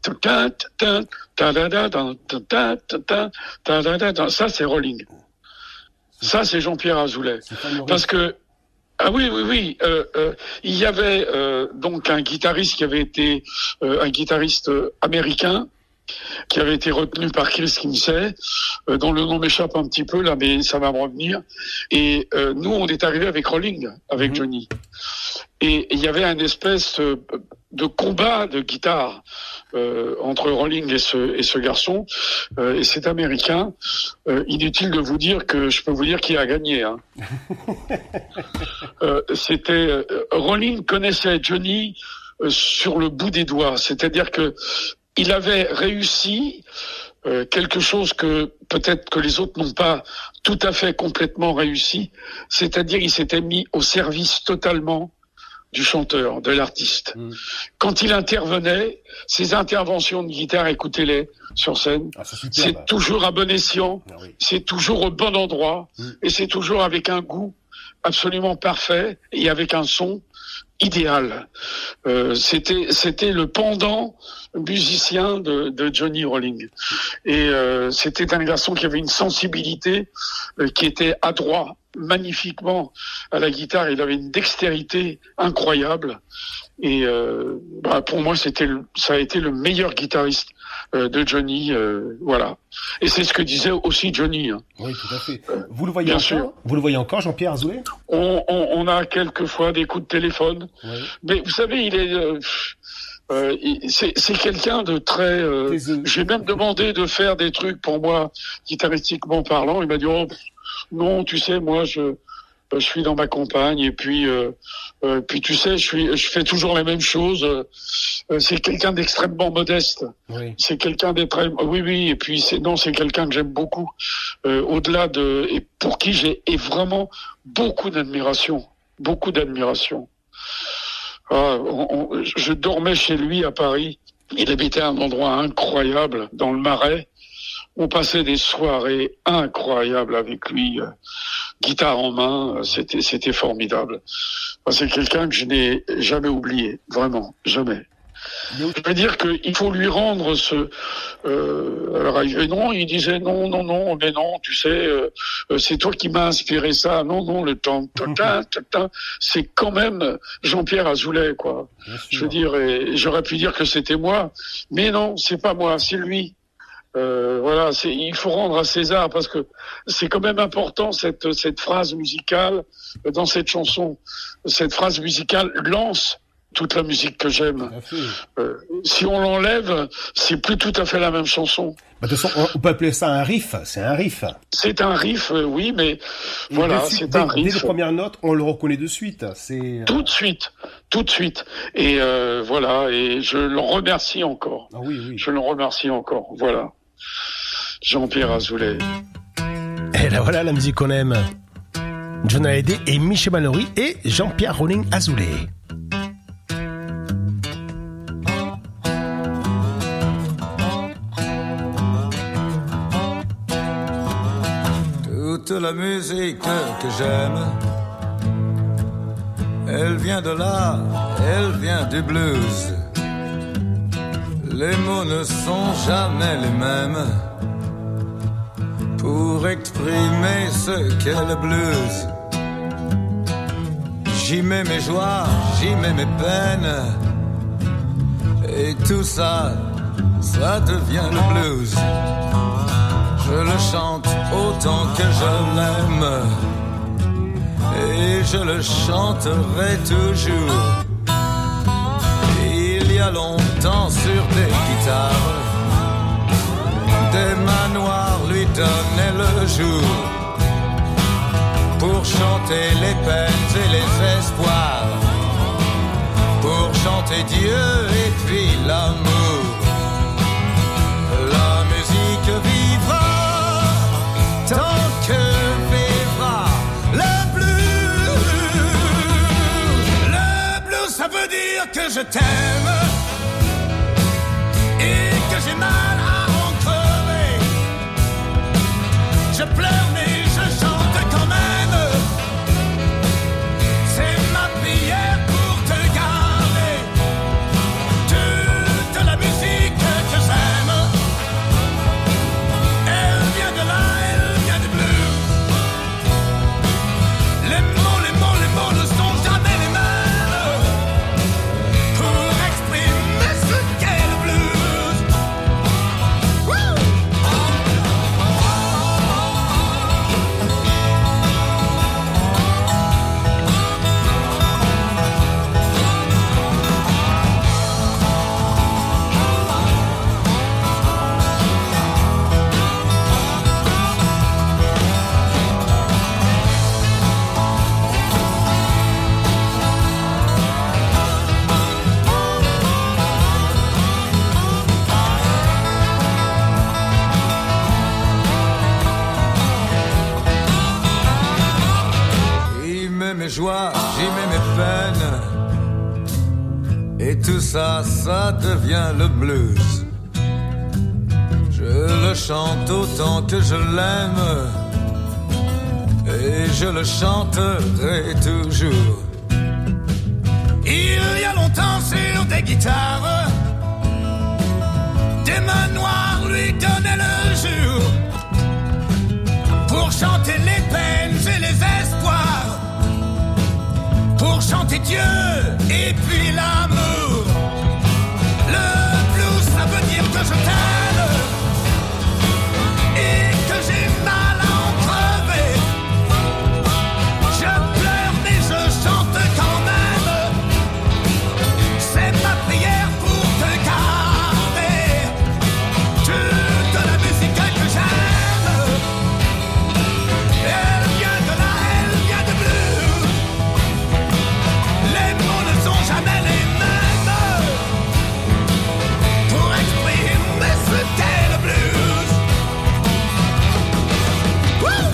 ça c'est Rolling. Ça c'est Jean-Pierre Azoulay. Parce que oui. Il y avait donc un guitariste qui avait été un guitariste américain qui avait été retenu par Chris Kimsey, dont le nom m'échappe un petit peu là, mais ça va me revenir. Et nous, on est arrivé avec Rolling, avec Johnny. Et il y avait une espèce de combat de guitare entre Rolling et ce garçon. Et cet Américain, inutile de vous dire que je peux vous dire qui a gagné. C'était Rolling connaissait Johnny sur le bout des doigts. C'est-à-dire que il avait réussi quelque chose que peut-être que les autres n'ont pas tout à fait complètement réussi. C'est-à-dire il s'était mis au service totalement du chanteur, de l'artiste. Quand il intervenait, ses interventions de guitare, écoutez-les sur scène, c'est toujours à bon escient, c'est toujours au bon endroit, et c'est toujours avec un goût absolument parfait et avec un son idéal. C'était le pendant musicien de Johnny Rolling. Et c'était un garçon qui avait une sensibilité qui était adroit, magnifiquement à la guitare. Il avait une dextérité incroyable. Et pour moi, ça a été le meilleur guitariste de Johnny, voilà. Et c'est ce que disait aussi Johnny. Oui, tout à fait. Vous le voyez bien encore sûr. Vous le voyez encore, Jean-Pierre Azoulay? On a quelquefois des coups de téléphone. Oui. Mais vous savez, il est... c'est quelqu'un de très... J'ai même demandé de faire des trucs pour moi, guitaristiquement parlant. Il m'a dit, non, tu sais, moi, je suis dans ma campagne et puis tu sais, je fais toujours la même chose. C'est quelqu'un d'extrêmement modeste. Oui. C'est quelqu'un oui, et puis c'est quelqu'un que j'aime beaucoup. Au-delà et pour qui j'ai vraiment beaucoup d'admiration. Je dormais chez lui à Paris. Il habitait à un endroit incroyable dans le Marais. On passait des soirées incroyables avec lui, guitare en main, c'était formidable. C'est quelqu'un que je n'ai jamais oublié, vraiment, jamais. Je veux dire qu'il faut lui rendre alors il disait non, mais non, tu sais, c'est toi qui m'as inspiré ça. Non, le temps, c'est quand même Jean-Pierre Azoulay, quoi. Je veux dire, et j'aurais pu dire que c'était moi, mais non, c'est pas moi, c'est lui. Voilà, il faut rendre à César parce que c'est quand même important cette phrase musicale dans cette chanson. Cette phrase musicale lance toute la musique que j'aime. Si on l'enlève, c'est plus tout à fait la même chanson. De toute façon, on peut appeler ça un riff. C'est un riff. C'est un riff, oui, mais voilà, c'est un riff. Dès les premières notes, on le reconnaît de suite. Tout de suite. Et voilà, et je le remercie encore. Ah oui. Je le remercie encore. Voilà. Jean-Pierre Azoulay. Et là voilà la musique qu'on aime. Johnny Hallyday et Michel Mallory et Jean-Pierre Rolling Azoulay. Toute la musique que j'aime, elle vient de là, elle vient du blues. Les mots ne sont jamais les mêmes pour exprimer ce qu'est le blues. J'y mets mes joies, j'y mets mes peines, et tout ça, ça devient le blues. Je le chante autant que je l'aime, et je le chanterai toujours. Il y a longtemps sur des guitares, des manoirs lui donnaient le jour pour chanter les peines et les espoirs, pour chanter Dieu et puis l'amour. La musique vivra tant que vivra le blues. Le blues, ça veut dire que je t'aime et que j'ai mal à en crever. Je pleure mais je chante quand même. C'est ma prière pour te garder. Toute la musique que j'aime, elle vient de là, elle vient du blues. Les mots ne sont jamais les mêmes pour exprimer ce qu'est le blues. Woo! J'y mets mes joies, j'y mets mes peines, et tout ça, ça devient le blues. Je le chante autant que je l'aime, et je le chanterai toujours. Il y a longtemps sur des guitares, des manoirs lui donnaient le jour pour chanter les peines et les espoirs, pour chanter Dieu et puis l'amour. Le blues, ça veut dire que je t'aime et que j'ai mal à en crever. Je pleure mais je chante quand même. C'est ma prière pour te garder. Toute la musique que j'aime, elle vient de là, elle vient de blues. Les mots ne sont jamais les mêmes pour exprimer ce qu'est le blues. Woo!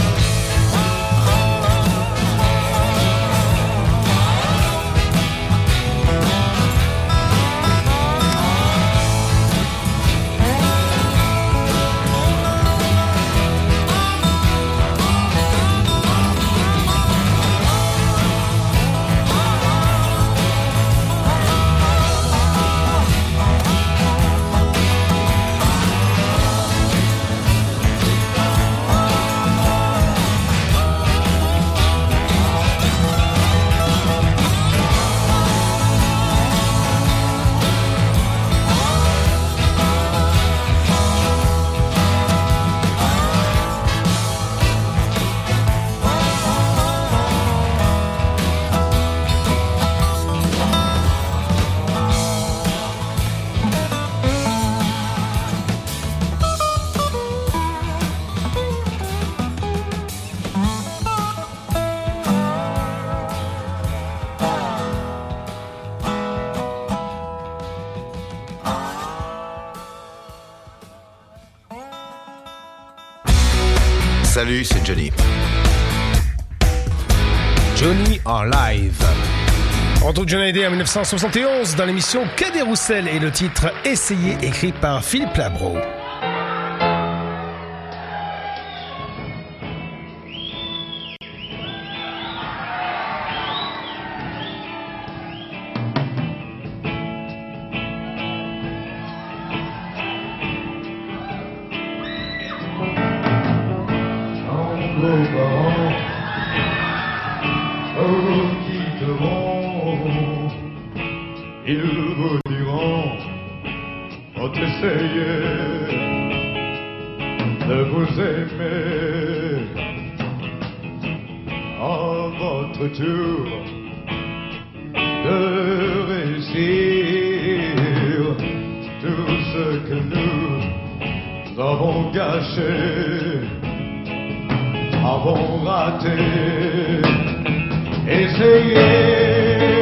Salut, c'est Johnny. Johnny en live. On retrouve Johnny Hallyday en 1971 dans l'émission Cadet Roussel et le titre Essayez, écrit par Philippe Labro. nous dirons, faut essayer de vous aimer à votre tour, de réussir tout ce que nous avons gâché, avons raté. Essayez.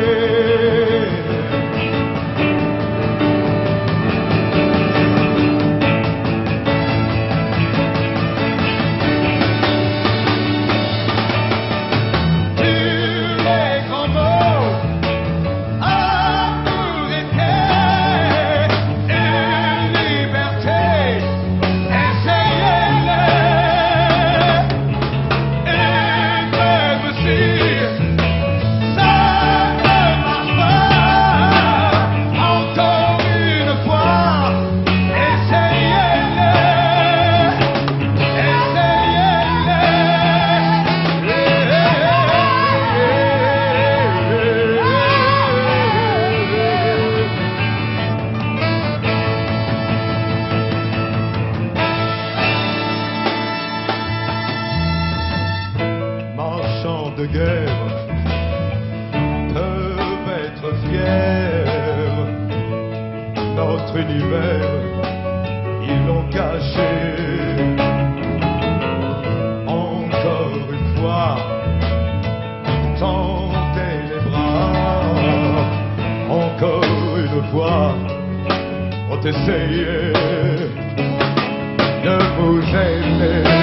De guerre peuvent être fiers. Notre univers, ils l'ont caché. Encore une fois, tendez les bras. Encore une fois, on essayait de vous aimer.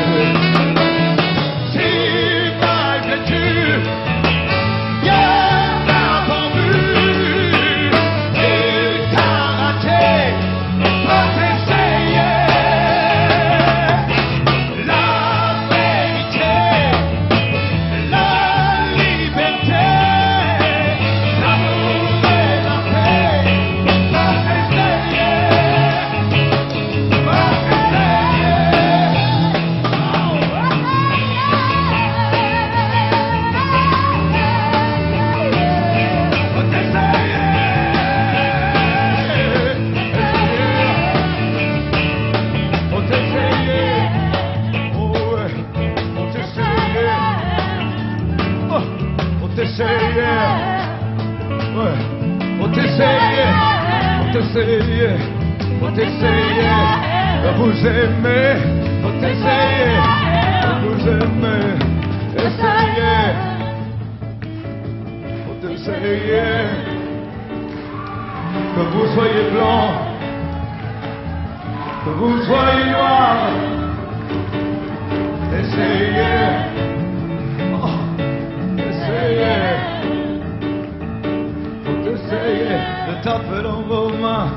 Faut essayer de vous aimer, faut essayer de vous aimer, essayer, faut essayer que vous soyez blanc, que vous soyez noir, essayez, essayez, faut essayer de taper dans vos mains.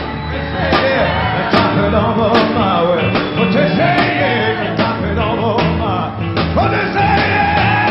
Taper dans vos mains, ouais. Faut essayer de taper dans vos mains. Faut essayer.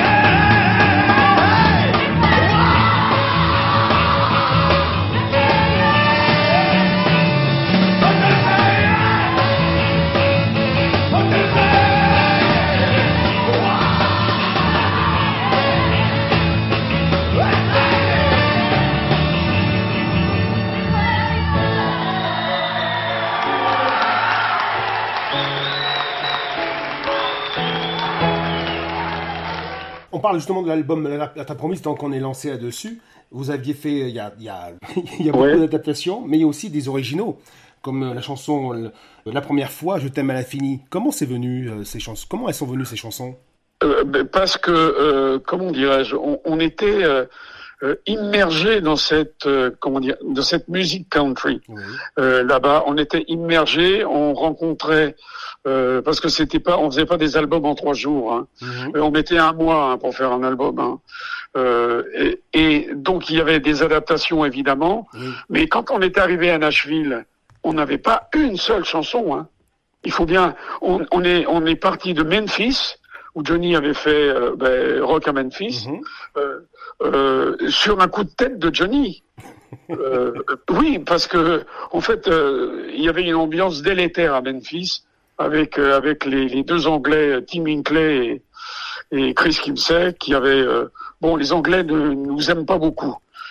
On parle justement de l'album La Ta Promise, tant qu'on est lancé là-dessus. Vous aviez fait, il y a beaucoup d'adaptations, mais il y a aussi des originaux, comme la chanson La Première Fois, Je t'aime à l'infini. Comment c'est venu ces chansons? Comment elles sont venues ces chansons? Parce que, comment dirais-je, on était immergé dans cette dans cette musique country. Oui. Là-bas, on était immergé, on rencontrait parce que on faisait pas des albums en 3 jours. Hein. Mm-hmm. On mettait 1 mois pour faire un album. Hein. Et donc il y avait des adaptations évidemment, mais quand on est arrivé à Nashville, on n'avait pas une seule chanson. Hein. Il faut bien, on est parti de Memphis où Johnny avait fait Rock à Memphis. Mm-hmm. Sur un coup de tête de Johnny. Oui, parce que en fait, il y avait une ambiance délétère à Memphis avec les 2 Anglais, Tim Hinckley et Chris Kimsey, qui avaient les Anglais ne nous aiment pas beaucoup.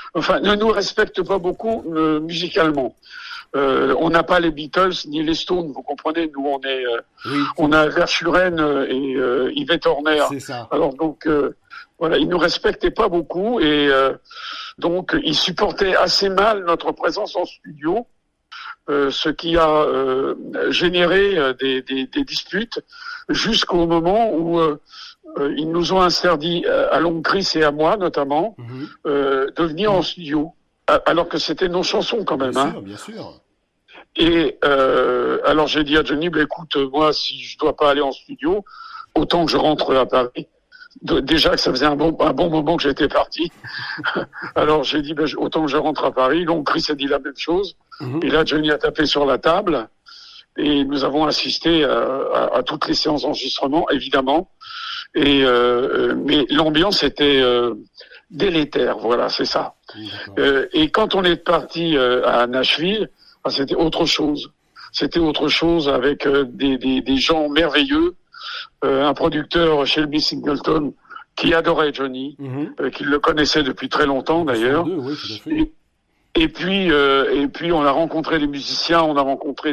enfin, ne nous respecte pas beaucoup musicalement. On n'a pas les Beatles ni les Stones, vous comprenez. Nous, on a Verschuren et Yvette Horner. C'est ça. Alors donc, voilà, ils nous respectaient pas beaucoup et donc ils supportaient assez mal notre présence en studio, ce qui a généré des disputes jusqu'au moment où ils nous ont interdit à Long Chris et à moi notamment de venir en studio. Alors que c'était nos chansons quand même. Bien sûr. Et alors j'ai dit à Johnny, écoute, moi si je dois pas aller en studio, autant que je rentre à Paris. Déjà que ça faisait un bon moment que j'étais parti. Alors j'ai dit, autant que je rentre à Paris. Donc Chris a dit la même chose. Et là Johnny a tapé sur la table et nous avons assisté à toutes les séances d'enregistrement, évidemment. Et mais l'ambiance était délétère, voilà, c'est ça. Et quand on est parti à Nashville, c'était autre chose. C'était autre chose avec des gens merveilleux, un producteur, Shelby Singleton, qui adorait Johnny, qui le connaissait depuis très longtemps d'ailleurs. Oui, tout à fait. Et puis on a rencontré des musiciens, on a rencontré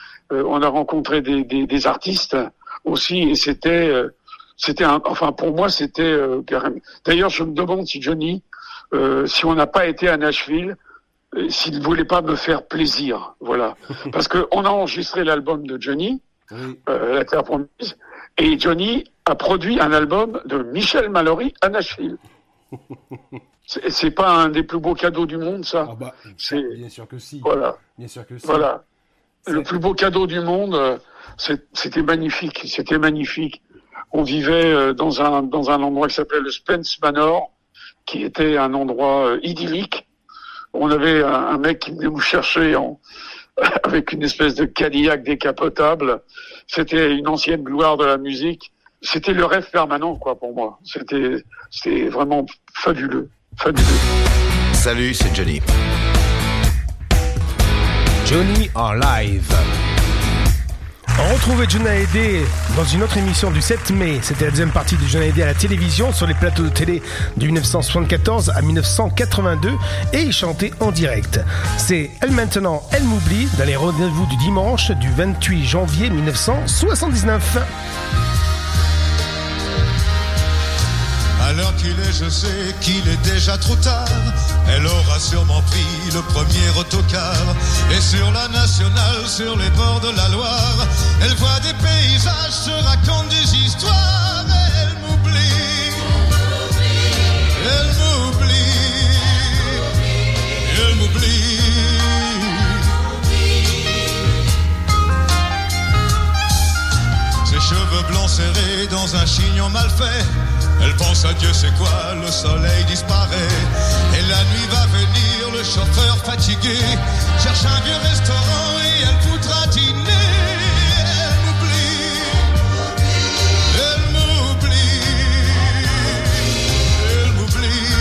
des artistes aussi, et enfin pour moi c'était carrément. D'ailleurs, je me demande si Johnny, si on n'a pas été à Nashville, s'il ne voulait pas me faire plaisir, voilà, parce que on a enregistré l'album de Johnny, La Terre Promise, et Johnny a produit un album de Michel Mallory à Nashville. C'est pas un des plus beaux cadeaux du monde, ça. Bien sûr que si. Voilà. Bien sûr que si. Voilà. Le plus beau cadeau du monde, c'était magnifique. C'était magnifique. On vivait dans un endroit qui s'appelait le Spence Manor, qui était un endroit idyllique. On avait un mec qui venait nous chercher avec une espèce de Cadillac décapotable. C'était une ancienne gloire de la musique. C'était le rêve permanent, quoi, pour moi. C'était vraiment fabuleux. Salut, c'est Johnny. Johnny en live. On retrouvait Johnny Hallyday dans une autre émission du 7 mai. C'était la deuxième partie de Johnny Hallyday à la télévision, sur les plateaux de télé de 1974 à 1982, et il chantait en direct. C'est Elle maintenant, elle m'oublie, dans les rendez-vous du dimanche du 28 janvier 1979. À l'heure qu'il est, je sais qu'il est déjà trop tard. Elle aura sûrement pris le premier autocar. Et sur la nationale, sur les bords de la Loire, elle voit des paysages, se raconte des histoires. Elle m'oublie. Elle m'oublie. Elle m'oublie. Ses cheveux blancs serrés dans un chignon mal fait. Elle pense à Dieu, c'est quoi, le soleil disparaît. Et la nuit va venir, le chauffeur fatigué cherche un vieux restaurant et elle voudra dîner. Elle m'oublie. Elle m'oublie. Elle m'oublie.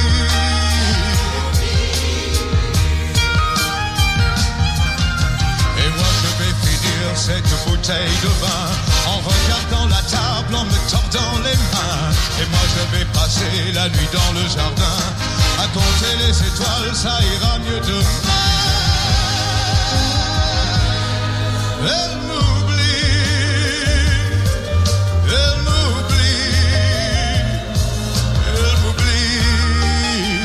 Et moi je vais finir cette bouteille de vin en regardant la table, en me tordant les mains. Et moi je vais passer la nuit dans le jardin à compter les étoiles, ça ira mieux demain. Elle m'oublie. Elle m'oublie. Elle m'oublie.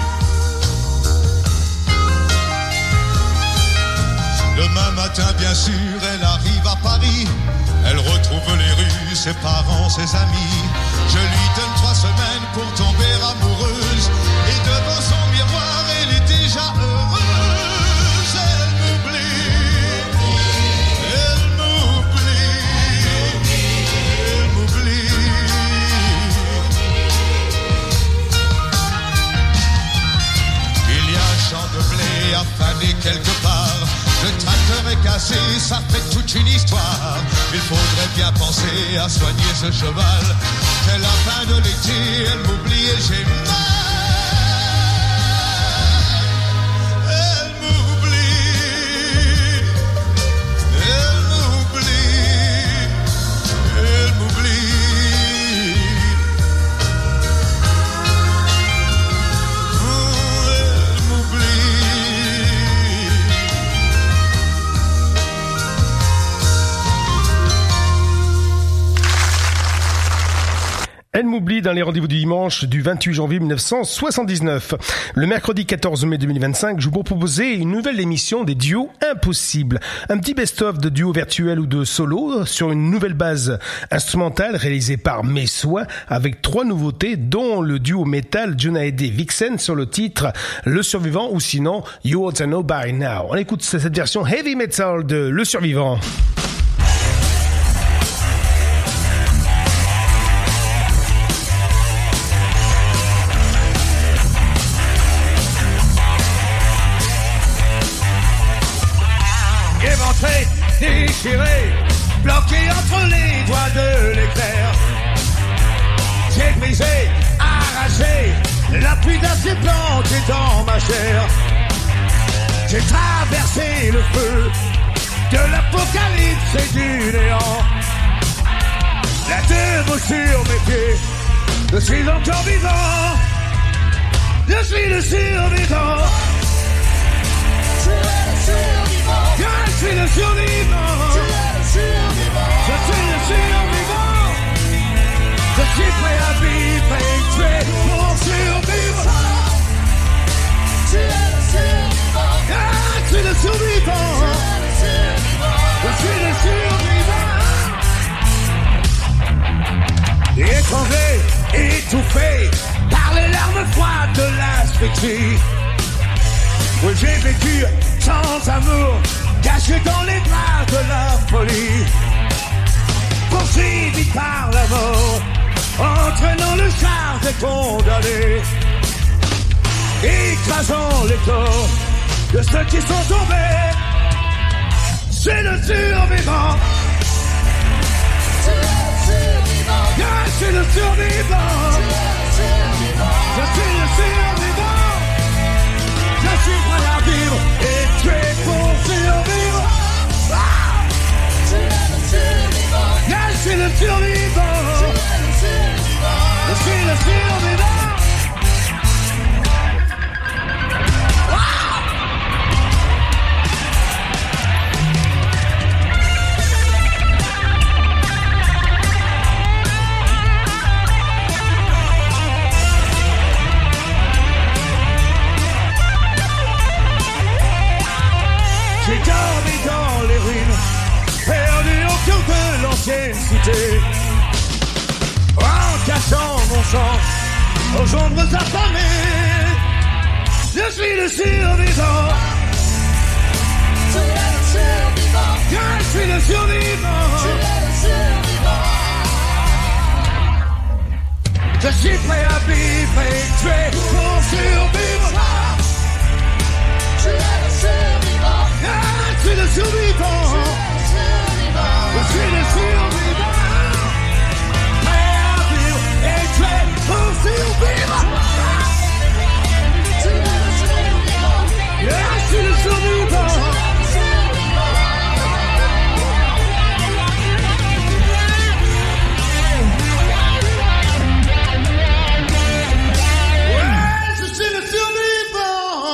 Demain matin bien sûr elle arrive à Paris. Elle retrouve les rues, ses parents, ses amis. Je lui donne 3 semaines pour tomber amoureuse. Et devant son miroir, elle est déjà heureuse. Elle m'oublie. Elle m'oublie. Elle m'oublie. Il y a un champ de blé à faner quelque part. Le tracteur est cassé, ça fait toute une histoire. Il faudrait bien penser à soigner ce cheval. C'est la fin de l'été, elle m'oublie et j'ai mal. Elle m'oublie. Elle m'oublie. Elle m'oublie. Elle Elle m'oublie dans les rendez-vous du dimanche du 28 janvier 1979. Le mercredi 14 mai 2025, je vous proposais une nouvelle émission des duos impossibles. Un petit best-of de duos virtuels ou de solos sur une nouvelle base instrumentale réalisée par Messoa avec 3 nouveautés dont le duo métal John Hallyday Vixen sur le titre Le Survivant ou sinon You Ought to Know By Now. On écoute cette version heavy metal de Le Survivant. Éventré, déchiré, bloqué entre les doigts de l'éclair. J'ai brisé, arraché, la pluie d'acier planté dans ma chair. J'ai traversé le feu de l'apocalypse et du néant. La debout sur mes pieds, je suis encore vivant. Je suis le survivant. Je suis le survivant. Je suis le survivant. Je suis prêt à vivre et tuer pour survivre. Je suis le survivant. Je suis le survivant. Étranglé, étouffé par les larmes froides de l'asphyxie. Oui, j'ai vécu sans amour, caché dans les bras de la folie. Poursuivi par la mort, entraînant le char des condamnés. Écrasant les corps de ceux qui sont tombés. C'est le survivant. Je suis le survivant. Je suis le survivant. Je suis prêt à vivre et tuer pour survivre. Ah! Je suis le survivant. Je suis le survivant. J'ai dormi dans les ruines, perdu au cœur de l'ancienne cité. En cachant mon sang aux ombres affamées, je suis le survivant. Je suis le survivant. Je suis prêt à vivre et tuer pour survivre. Je suis le survivant. Je suis le survivant. Prêt à vivre et tuer pour survivre. Je suis le survivant. Ouais, je suis le survivant.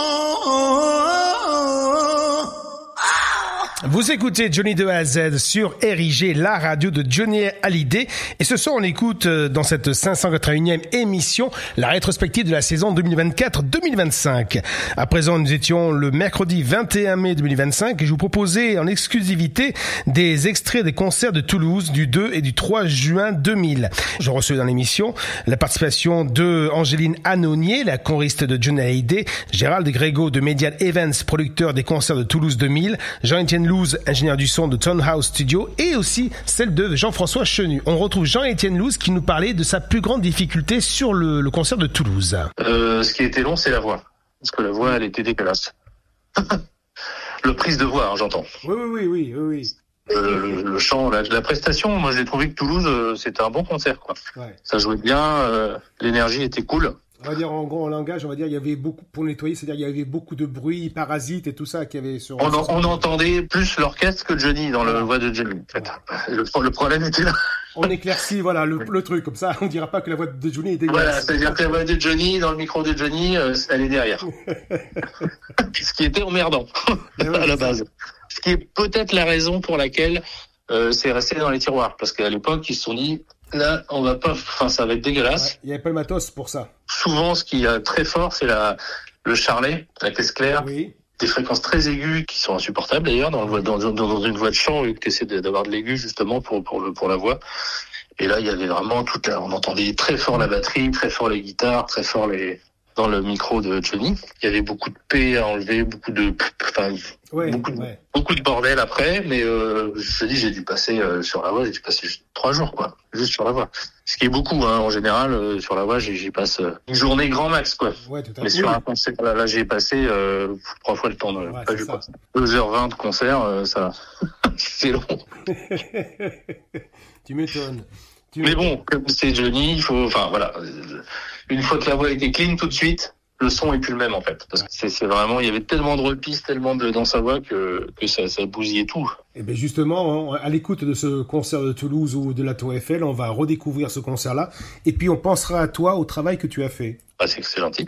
Vous écoutez Johnny de A à Z sur RIG, la radio de Johnny Hallyday. Et ce soir, on écoute dans cette 581e émission la rétrospective de la saison 2024-2025. À présent, nous étions le mercredi 21 mai 2025 et je vous proposais en exclusivité des extraits des concerts de Toulouse du 2 et du 3 juin 2000. Je recevais dans l'émission la participation de Angéline Annonier, la choriste de Johnny Hallyday, Gérald Grégo de Medial Events, producteur des concerts de Toulouse 2000, Jean-Étienne Louz, ingénieur du son de Townhouse Studio, et aussi celle de Jean-François Chenu. On retrouve Jean-Étienne Louz qui nous parlait de sa plus grande difficulté sur le concert de Toulouse. Ce qui était long, c'est la voix. Parce que la voix, elle était dégueulasse. Le prise de voix, hein, j'entends. Oui. Le chant, la prestation, moi j'ai trouvé que Toulouse, c'était un bon concert, quoi. Ouais. Ça jouait bien, l'énergie était cool. On va dire en gros en langage, on va dire il y avait beaucoup pour nettoyer, c'est-à-dire il y avait beaucoup de bruit, parasites et tout ça qu'il y avait sur. On entendait plus l'orchestre que Johnny dans la voix de Johnny. En fait. Le problème était là. On éclaircit, voilà, le truc comme ça. On dira pas que la voix de Johnny est dégueulasse. Voilà, c'est-à-dire que la voix de Johnny dans le micro de Johnny, elle est derrière. Ce qui était emmerdant à la base. Ce qui est peut-être la raison pour laquelle c'est resté dans les tiroirs, parce qu'à l'époque ils se sont dit là, on va pas, enfin, ça va être dégueulasse. Il n'y avait pas le matos pour ça. Souvent, ce qui est très fort, c'est le charlet, la caisse claire. Oui. Des fréquences très aiguës qui sont insupportables d'ailleurs dans une voix de chant, vu que tu essaies d'avoir de l'aigu justement pour la voix. Et là, il y avait vraiment on entendait très fort la batterie, très fort les guitares, très fort dans le micro de Johnny. Il y avait beaucoup de P à enlever, beaucoup de bordel après, mais je te dis, j'ai dû passer sur la voix, j'ai dû passer juste 3 jours, quoi, juste sur la voix. Ce qui est beaucoup, hein, en général, sur la voix, j'y passe une journée grand max, quoi. Ouais, tout à fait. Mais sur un concert, là, j'ai passé 3 fois le temps de 2h20 de concert, ça, c'est long. Tu m'étonnes. Mais bon, comme c'est Johnny, il faut, enfin voilà, une fois que la voix était clean, tout de suite, le son est plus le même en fait, parce que c'est vraiment, il y avait tellement de repistes, tellement dans sa voix que ça bousillait tout. Et bien justement, à l'écoute de ce concert de Toulouse ou de la Tour Eiffel, on va redécouvrir ce concert-là, et puis on pensera à toi, au travail que tu as fait. Ah, c'est gentil.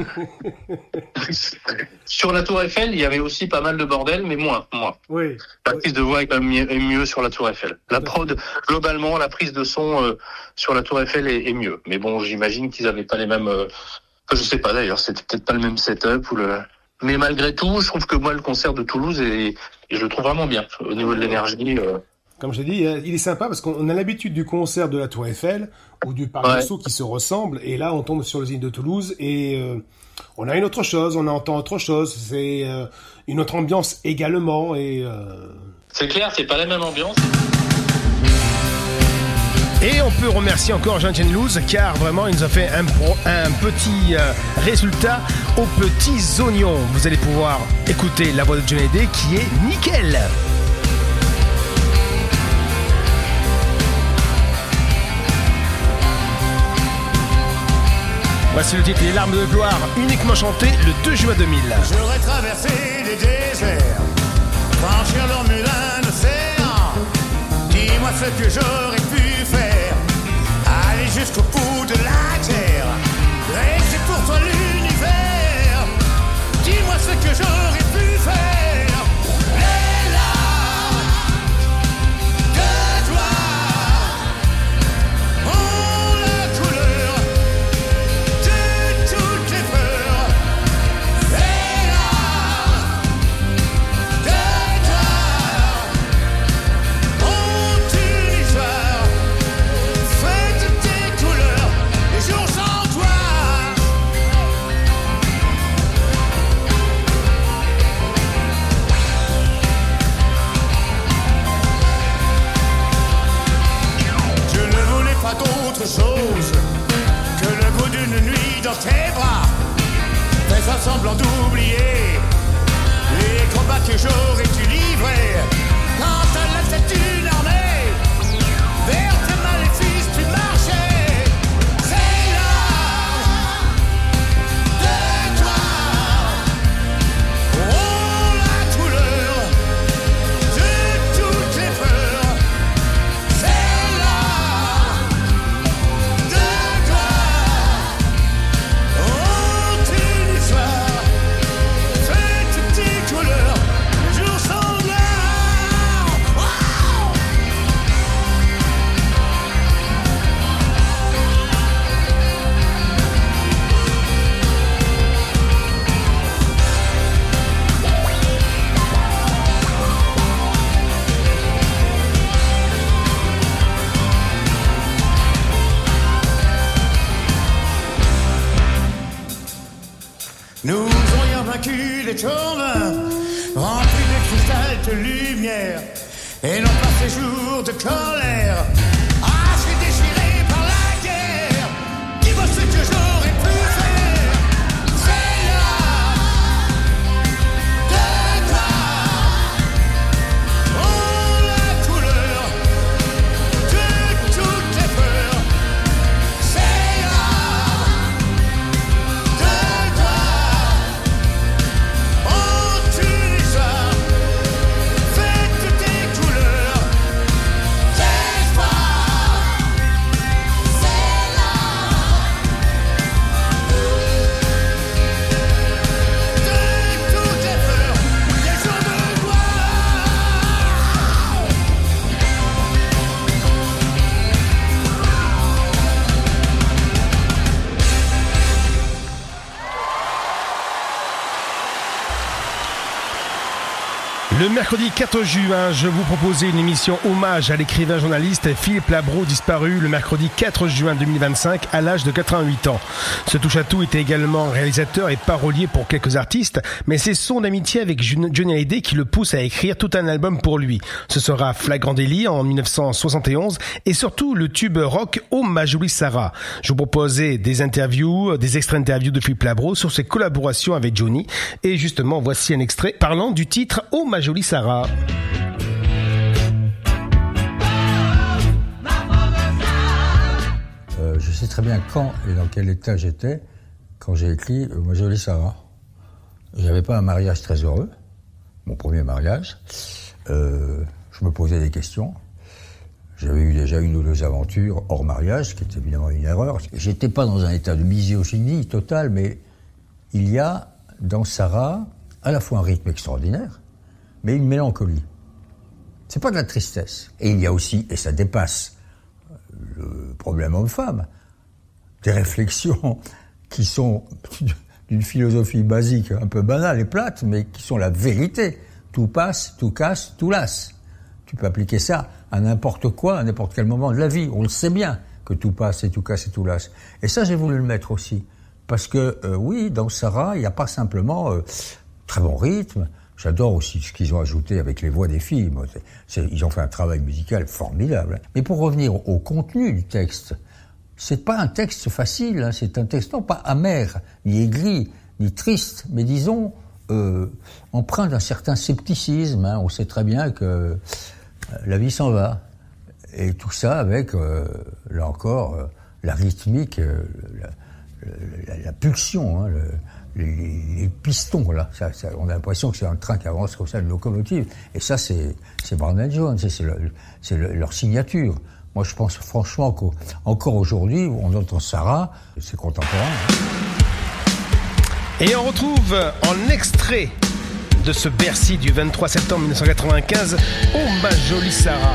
Sur la Tour Eiffel, il y avait aussi pas mal de bordel, mais moins. Oui. La prise de voix est quand même mieux sur la Tour Eiffel. La prod, globalement, la prise de son sur la Tour Eiffel est mieux. Mais bon, j'imagine qu'ils avaient pas les mêmes. Je sais pas d'ailleurs, c'était peut-être pas le même setup Mais malgré tout, je trouve que moi, le concert de Toulouse et je le trouve vraiment bien au niveau de l'énergie. Comme je l'ai dit, il est sympa parce qu'on a l'habitude du concert de la Tour Eiffel ou du Parc de Sceaux qui se ressemblent, et là on tombe sur le Zénith de Toulouse et on a une autre chose, on entend autre chose, c'est une autre ambiance également et c'est clair, c'est pas la même ambiance. Et on peut remercier encore Jean-Etienne Louz car vraiment il nous a fait un petit résultat aux petits oignons. Vous allez pouvoir écouter la voix de Johnny Hallyday qui est nickel. Voici le titre Les larmes de gloire, uniquement chanté le 2 juin 2000. J'aurais traversé les déserts, franchir l'Ormulin d'océan. Dis-moi ce que j'aurais pu faire, aller jusqu'au bout de la terre. Et c'est pour toi l'univers, dis-moi ce que j'aurais pu faire. Les larmes de gloire ont la couleur de toutes les peurs. Les larmes de gloire ont une histoire faite des couleurs, les jours sans toi. Je ne voulais pas d'autre chose que le goût d'une nuit dans tes bras, faisant semblant d'oublier les combats que j'aurais dû livrer. Quand à la tête d'une armée, vers tes maléfices tu marchais. C'est l'art de toi, oh la couleur de toutes les peurs. C'est l'art de toi, oh une histoire faite des couleurs, les jours sans gloire. Wow. Nous aurions vaincu les tourments, remplis de cristal de lumière, et non pas ces jours de colère. Ah, je suis déchiré par la guerre, dis-moi ce que j'aurais pu faire. C'est l'art de toi, oh la couleur de toutes les peurs. C'est l'art de toi, oh une histoire faite des couleurs, d'espoir. Le mercredi 4 juin, je vous proposais une émission hommage à l'écrivain journaliste Philippe Labro, disparu le mercredi 4 juin 2025 à l'âge de 88 ans. Ce touche-à-tout était également réalisateur et parolier pour quelques artistes, mais c'est son amitié avec Johnny Hallyday qui le pousse à écrire tout un album pour lui. Ce sera Flagrant délit en 1971 et surtout le tube rock Oh ma jolie Sarah. Je vous proposais des interviews, des extraits d'interviews de Philippe Labro sur ses collaborations avec Johnny et justement voici un extrait parlant du titre Oh ma jolie Sarah. Je sais très bien quand et dans quel état j'étais quand j'ai écrit Ma jolie Sarah. J'avais pas un mariage très heureux, mon premier mariage. Je me posais des questions. J'avais eu déjà une ou deux aventures hors mariage, ce qui était évidemment une erreur. J'étais pas dans un état de misogynie totale, mais il y a dans Sarah à la fois un rythme extraordinaire, mais une mélancolie. C'est pas de la tristesse. Et il y a aussi, et ça dépasse le problème homme-femme, des réflexions qui sont d'une philosophie basique, un peu banale et plate, mais qui sont la vérité. Tout passe, tout casse, tout lasse. Tu peux appliquer ça à n'importe quoi, à n'importe quel moment de la vie. On le sait bien que tout passe et tout casse et tout lasse. Et ça, j'ai voulu le mettre aussi. Parce que, oui, dans Sarah, il n'y a pas simplement très bon rythme. J'adore aussi ce qu'ils ont ajouté avec les voix des filles. Ils ont fait un travail musical formidable. Mais pour revenir au contenu du texte, c'est pas un texte facile, hein. C'est un texte non pas amer, ni aigri, ni triste, mais disons empreint d'un certain scepticisme. Hein. On sait très bien que la vie s'en va. Et tout ça avec, là encore, la rythmique, la pulsion, hein, les pistons, là. Ça, on a l'impression que c'est un train qui avance comme ça, une locomotive. Et ça, c'est Barnett Jones, c'est leur signature. Moi, je pense franchement qu'encore aujourd'hui, on entend Sarah, c'est contemporain. Hein. Et on retrouve en extrait de ce Bercy du 23 septembre 1995, Oh ma jolie Sarah.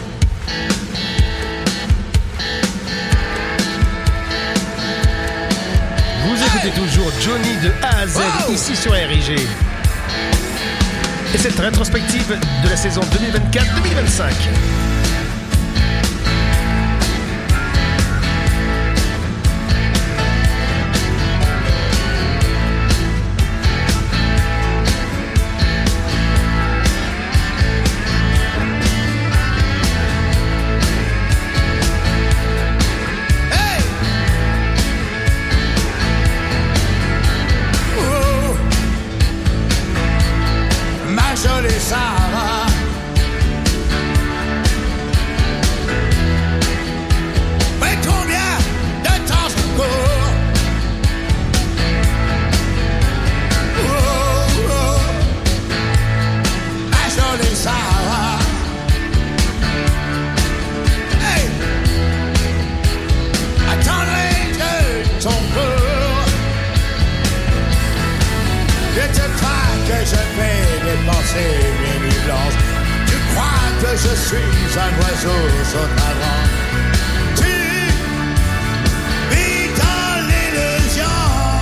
Vous écoutez toujours Johnny de A à Z ici sur RIG. Et cette rétrospective de la saison 2024-2025. Sarah, mais combien de temps je cours? Oh, oh, ma jolie Sarah. Hey, attendrai de ton cours. Je te crois que je vais dépenser mes nuits blanches. Tu crois que je suis un oiseau sur ta branche. Tu vis dans l'illusion.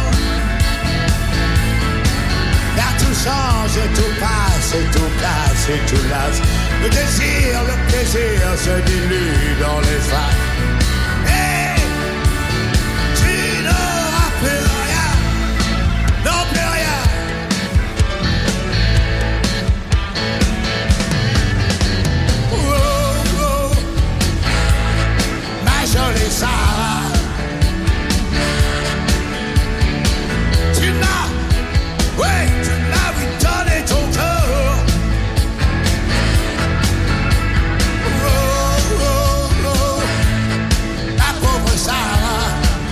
Car tout change, tout passe, tout casse et tout lasse. Le plaisir se dilue dans les failles. Et tu n'auras plus rien, non plus rien. Jolie Sarah, tu m'as oui donné ton cœur. Oh, oh, oh, la pauvre Sarah.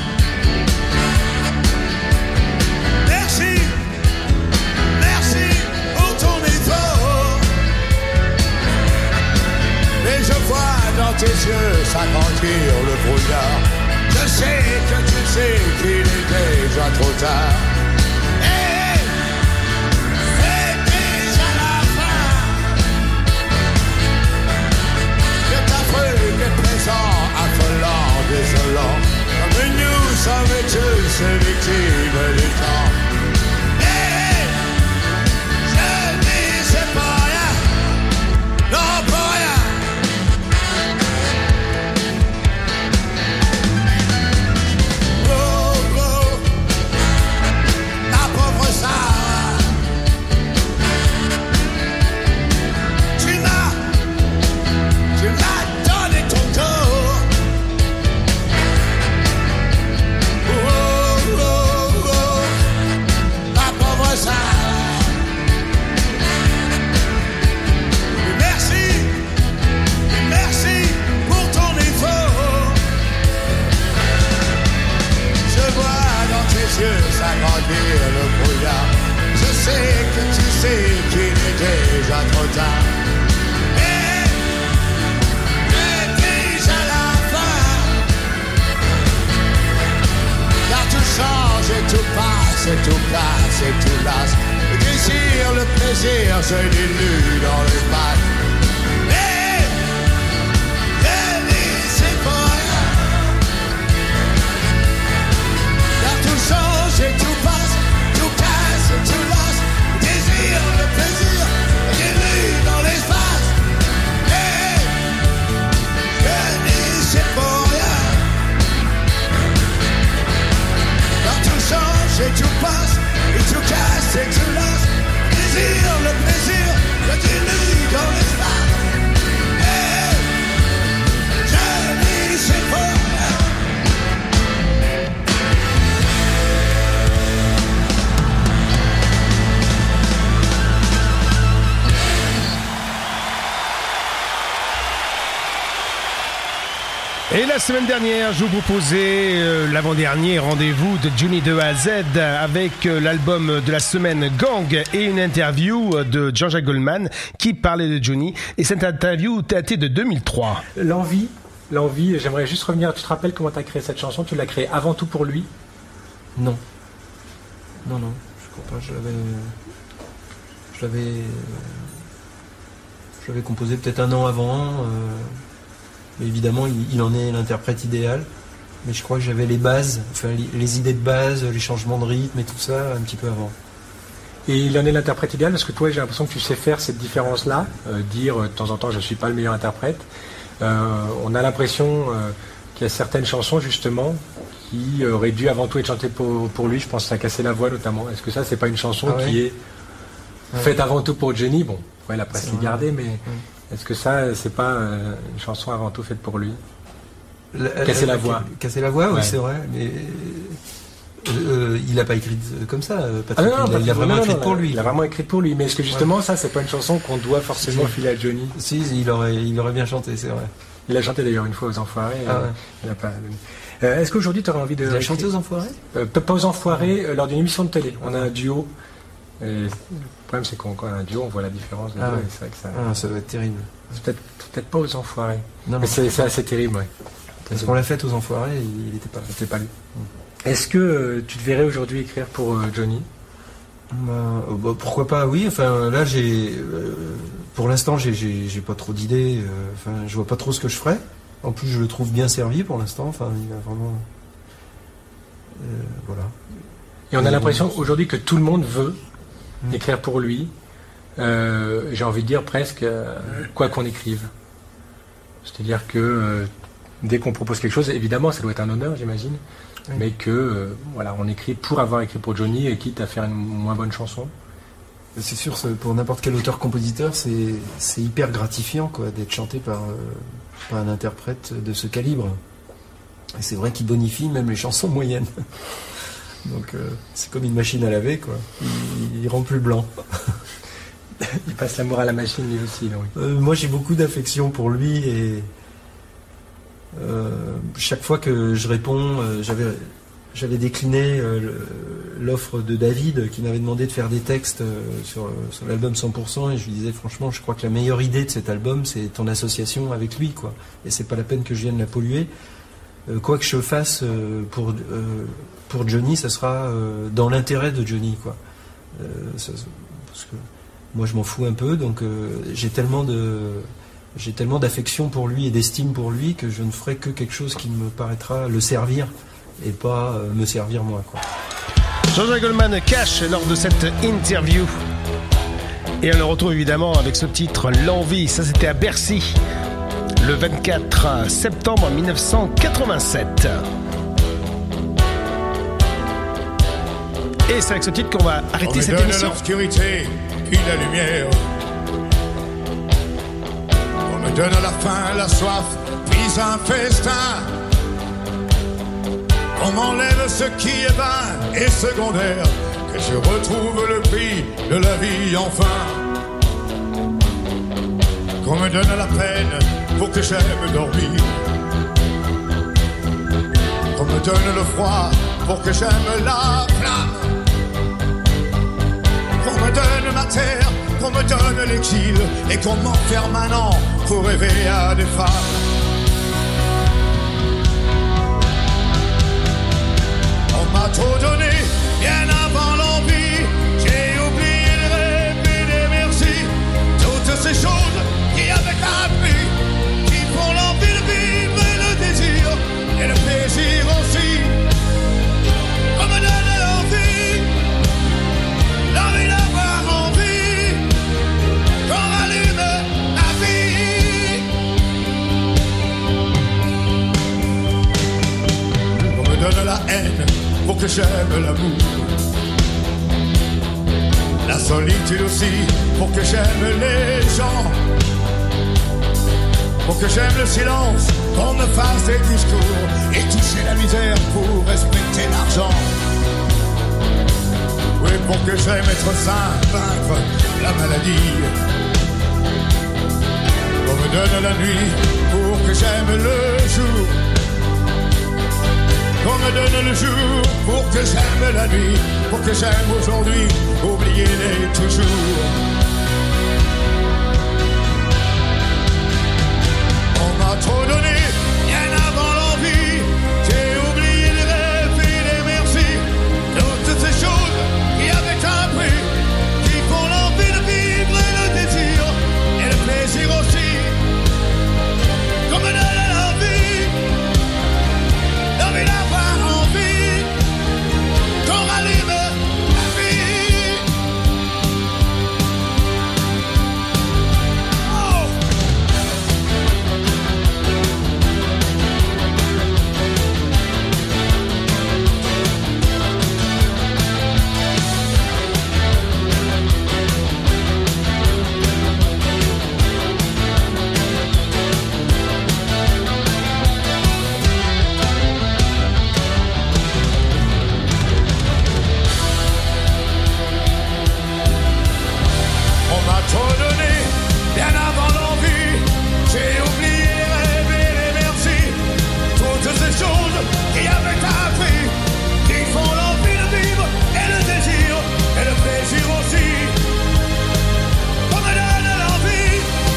Merci, merci pour ton effort. Mais je vois dans tes yeux s'agrandir le brouillard. Je sais que tu sais qu'il est déjà trop tard. Et c'est déjà la fin de t'affreux des présents affolants, désolants. Comme nous sommes tous victimes du temps. Et je ne sais pas rien. c'est tout casse, c'est tout lasse. Le désir, le plaisir se dilue dans l'espace. Mais Jenny, c'est pas rien. Car tout change et tout passe, tout casse et tout lasse. Le désir, le plaisir se dilue dans l'espace. Mais Jenny, c'est pas rien. Car tout change et tout passe, et tout casse et tout lasse. Le désir, le plaisir, le dilue dans l'espace. Hey, Jenny, c'est pas rien. Et la semaine dernière, je vous proposais l'avant-dernier rendez-vous de Johnny de A à Z avec l'album de la semaine Gang et une interview de Jean-Jacques Goldman qui parlait de Johnny. Et cette interview datait de 2003. L'envie, j'aimerais juste revenir. Tu te rappelles comment tu as créé cette chanson? Tu l'as créée avant tout pour lui? Non, je crois pas. Je l'avais composé peut-être un an avant. Mais évidemment, il en est l'interprète idéal. Mais je crois que j'avais les bases, enfin les idées de base, les changements de rythme et tout ça un petit peu avant. Et il en est l'interprète idéal parce que toi, j'ai l'impression que tu sais faire cette différence-là, dire de temps en temps, je ne suis pas le meilleur interprète. On a l'impression qu'il y a certaines chansons, justement, qui auraient dû avant tout être chantées pour lui. Je pense que ça a cassé la voix, notamment. Est-ce que ça, c'est pas une chanson qui est faite avant tout pour Johnny? Bon, il a presque gardé, mais... Est-ce que ça, c'est pas une chanson avant tout faite pour lui? Casser la voix. Casser la voix, oui, c'est vrai. Mais il n'a pas écrit comme ça, Patrick. Il a vraiment écrit pour lui. Il a vraiment écrit pour lui. Mais est-ce que justement, ça, c'est pas une chanson qu'on doit forcément filer à Johnny? Si, il aurait bien chanté, c'est vrai. Il a chanté d'ailleurs une fois aux Enfoirés. Il a pas... Est-ce qu'aujourd'hui, tu aurais envie de... Il a chanté aux Enfoirés? Pas aux Enfoirés, lors d'une émission de télé. On a un duo. Et le problème, c'est qu'on a un duo, on voit la différence. C'est vrai que ça doit être terrible. C'est peut-être pas aux Enfoirés. Non, mais c'est assez terrible, ouais. Parce qu'on l'a fait aux Enfoirés, il n'était pas là. C'était pas lui. Est-ce que tu te verrais aujourd'hui écrire pour Johnny? Pourquoi pas, oui. Enfin, là, pour l'instant, j'ai pas trop d'idées. Enfin, je vois pas trop ce que je ferais. En plus, je le trouve bien servi pour l'instant. Enfin, il a vraiment... voilà. Et on a l'impression aujourd'hui que tout le monde veut écrire pour lui, j'ai envie de dire presque quoi qu'on écrive. C'est-à-dire que dès qu'on propose quelque chose, évidemment ça doit être un honneur, j'imagine, mais que voilà, on écrit pour avoir écrit pour Johnny et quitte à faire une moins bonne chanson. C'est sûr, pour n'importe quel auteur-compositeur, c'est hyper gratifiant quoi, d'être chanté par un interprète de ce calibre. Et c'est vrai qu'il bonifie même les chansons moyennes. Donc c'est comme une machine à laver, quoi. Il rend plus blanc. Il passe l'amour à la machine lui aussi, donc. Moi j'ai beaucoup d'affection pour lui et chaque fois que je réponds, j'avais décliné l'offre de David qui m'avait demandé de faire des textes sur l'album 100% et je lui disais franchement je crois que la meilleure idée de cet album c'est ton association avec lui, quoi. Et c'est pas la peine que je vienne la polluer. Quoi que je fasse pour Johnny, ça sera dans l'intérêt de Johnny, quoi. Parce que moi, je m'en fous un peu, donc j'ai tellement d'affection pour lui et d'estime pour lui que je ne ferai que quelque chose qui me paraîtra le servir et pas me servir moi, quoi. Jean-Jacques Goldman cache lors de cette interview. Et on le retrouve évidemment avec ce titre, L'Envie. Ça, c'était à Bercy, le 24 septembre 1987. Et c'est avec ce titre qu'on va arrêter cette émission. L'obscurité, puis la lumière. On me donne la faim, la soif, puis un festin. On m'enlève ce qui est vain et secondaire, que je retrouve le prix de la vie enfin. Qu'on me donne la peine pour que j'aime dormir. Qu'on me donne le froid pour que j'aime la flamme. Qu'on me donne ma terre, qu'on me donne l'exil, et qu'on m'enferme un an pour rêver à des femmes. On m'a trop donné bien avant l'envie. J'ai oublié le rêve et les merci. Toutes ces choses qui avec un prix, qui font l'envie de vivre et le désir, et le plaisir aussi. On me donne l'envie d'avoir envie, qu'on rallume la vie. On me donne la haine pour que j'aime l'amour, la solitude aussi pour que j'aime les gens, pour que j'aime le silence, qu'on me fasse des discours, et toucher la misère pour respecter l'argent. Oui, pour que j'aime être sain, vaincre la maladie. On me donne la nuit pour que j'aime le jour, qu'on me donne le jour pour que j'aime la nuit, pour que j'aime aujourd'hui, oubliez-les toujours. On m'a trop donné, bien avant l'envie. J'ai oublié les rêves et les merci. Toutes ces choses qui avaient un prix, qui font l'envie de vivre et le désir, et le plaisir aussi. Qu'on me donne l'envie d'avoir envie, qu'on rallume la vie. Oh! On m'a trop donné, bien avant l'envie. J'ai oublié les rêves et les merci. Toutes ces choses qui avaient un prix, qui font l'envie de vivre et le désir, et le plaisir aussi. On me donne l'envie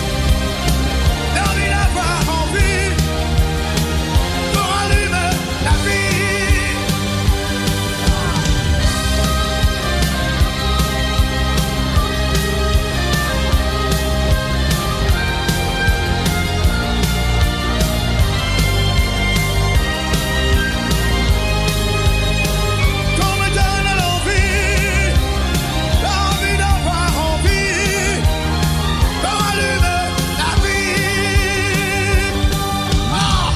d'avoir envie, qu'on rallume la vie. Qu'on me donne l'envie d'avoir envie, qu'on rallume la vie. Ah!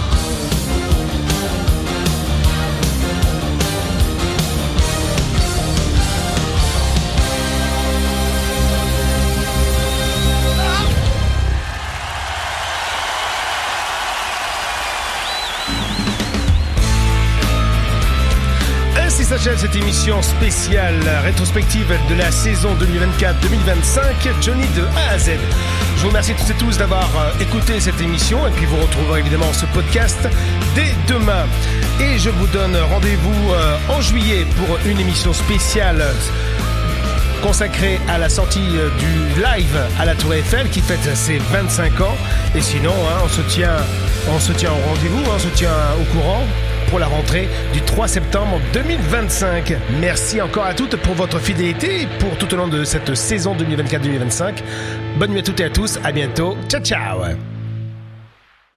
Ainsi s'achève cette émission spéciale rétrospective de la saison 2024-2025, Johnny de A à Z. Je vous remercie toutes et tous d'avoir écouté cette émission, et puis vous retrouverez évidemment ce podcast dès demain. Et je vous donne rendez-vous en juillet pour une émission spéciale consacrée à la sortie du live à la Tour Eiffel qui fête ses 25 ans. Et sinon, on se tient au rendez-vous, on se tient au courant pour la rentrée du 3 septembre 2025. Merci encore à toutes pour votre fidélité pour tout au long de cette saison 2024-2025. Bonne nuit à toutes et à tous, à bientôt, ciao ciao.